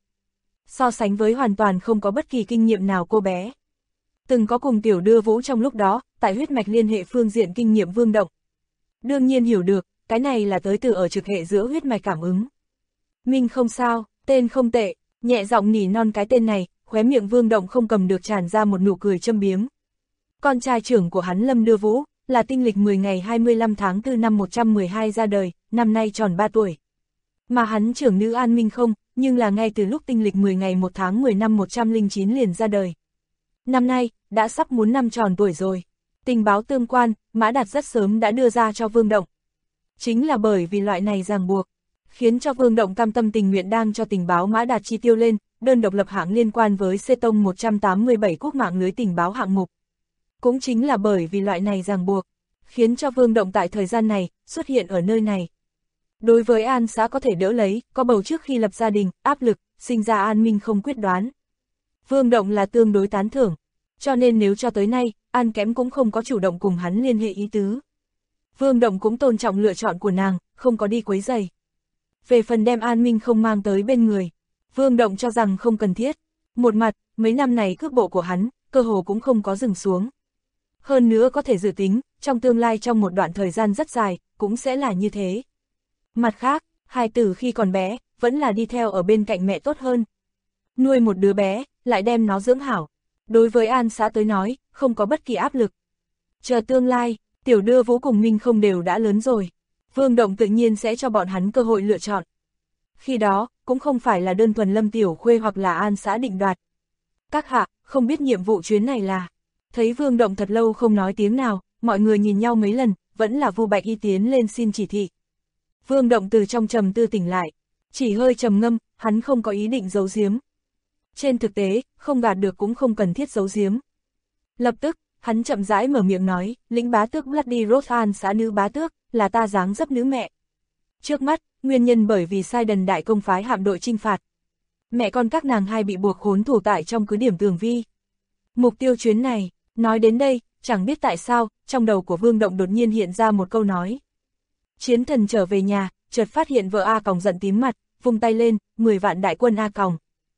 So sánh với hoàn toàn không có bất kỳ kinh nghiệm nào cô bé. Từng có cùng Tiểu Đưa Vũ trong lúc đó, tại huyết mạch liên hệ phương diện kinh nghiệm Vương Động. Đương nhiên hiểu được, cái này là tới từ ở trực hệ giữa huyết mạch cảm ứng. Minh không sao, tên không tệ, nhẹ giọng nỉ non cái tên này, khóe miệng Vương Động không cầm được tràn ra một nụ cười châm biếm. Con trai trưởng của hắn Lâm Đưa Vũ, là tinh lịch 10 ngày 25 tháng 4 năm 112 ra đời, năm nay tròn 3 tuổi. Mà hắn trưởng nữ An Minh không, nhưng là ngay từ lúc tinh lịch 10 ngày 1 tháng 10 năm 109 liền ra đời. Năm nay, đã sắp muốn năm tròn tuổi rồi. Tình báo tương quan, Mã Đạt rất sớm đã đưa ra cho Vương Động. Chính là bởi vì loại này ràng buộc, khiến cho Vương Động cam tâm tình nguyện đang cho tình báo Mã Đạt chi tiêu lên, đơn độc lập hạng liên quan với C-Tông 187 quốc mạng lưới tình báo hạng mục. Cũng chính là bởi vì loại này ràng buộc, khiến cho Vương Động tại thời gian này, xuất hiện ở nơi này. Đối với An Xã có thể đỡ lấy, có bầu trước khi lập gia đình, áp lực, sinh ra An Minh không quyết đoán. Vương Động là tương đối tán thưởng, cho nên nếu cho tới nay, An Kém cũng không có chủ động cùng hắn liên hệ ý tứ. Vương Động cũng tôn trọng lựa chọn của nàng, không có đi quấy rầy. Về phần đem An Minh không mang tới bên người, Vương Động cho rằng không cần thiết. Một mặt, mấy năm này cước bộ của hắn, cơ hồ cũng không có dừng xuống. Hơn nữa có thể dự tính, trong tương lai trong một đoạn thời gian rất dài, cũng sẽ là như thế. Mặt khác, hài tử khi còn bé, vẫn là đi theo ở bên cạnh mẹ tốt hơn. Nuôi một đứa bé, lại đem nó dưỡng hảo. Đối với An xã tới nói, không có bất kỳ áp lực. Chờ tương lai, Tiểu Đưa Vũ cùng Minh Không đều đã lớn rồi. Vương Động tự nhiên sẽ cho bọn hắn cơ hội lựa chọn. Khi đó, cũng không phải là đơn thuần Lâm Tiểu Khuê hoặc là An xã định đoạt. Các hạ, không biết nhiệm vụ chuyến này là... Thấy Vương Động thật lâu không nói tiếng nào, mọi người nhìn nhau mấy lần, vẫn là Vu Bạch Y tiến lên xin chỉ thị. Vương Động từ trong trầm tư tỉnh lại, chỉ hơi trầm ngâm, hắn không có ý định giấu giếm. Trên thực tế, không gạt được cũng không cần thiết giấu giếm. Lập tức, hắn chậm rãi mở miệng nói, lĩnh bá tước Bloody Rose An xã nữ bá tước, là ta dáng dấp nữ mẹ. Trước mắt, nguyên nhân bởi vì sai đần đại công phái hạm đội chinh phạt. Mẹ con các nàng hai bị buộc khốn thủ tại trong cứ điểm Tường Vi. Mục tiêu chuyến này, nói đến đây, chẳng biết tại sao, trong đầu của Vương Động đột nhiên hiện ra một câu nói. Chiến thần trở về nhà, chợt phát hiện vợ A Còng giận tím mặt, vung tay lên, 10 vạn đại quân A Còng.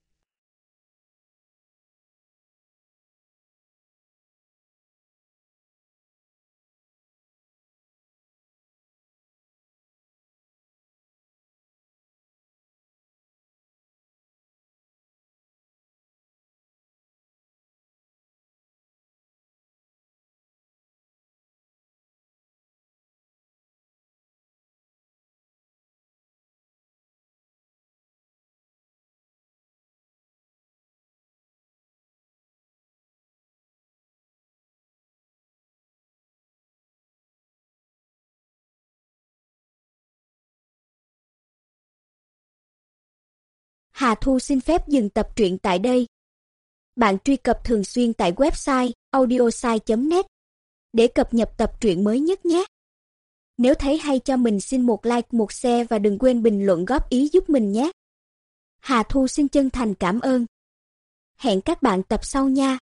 Hà Thu xin phép dừng tập truyện tại đây. Bạn truy cập thường xuyên tại website audiosai.net để cập nhật tập truyện mới nhất nhé. Nếu thấy hay cho mình xin một like, một share và đừng quên bình luận góp ý giúp mình nhé. Hà Thu xin chân thành cảm ơn. Hẹn các bạn tập sau nha.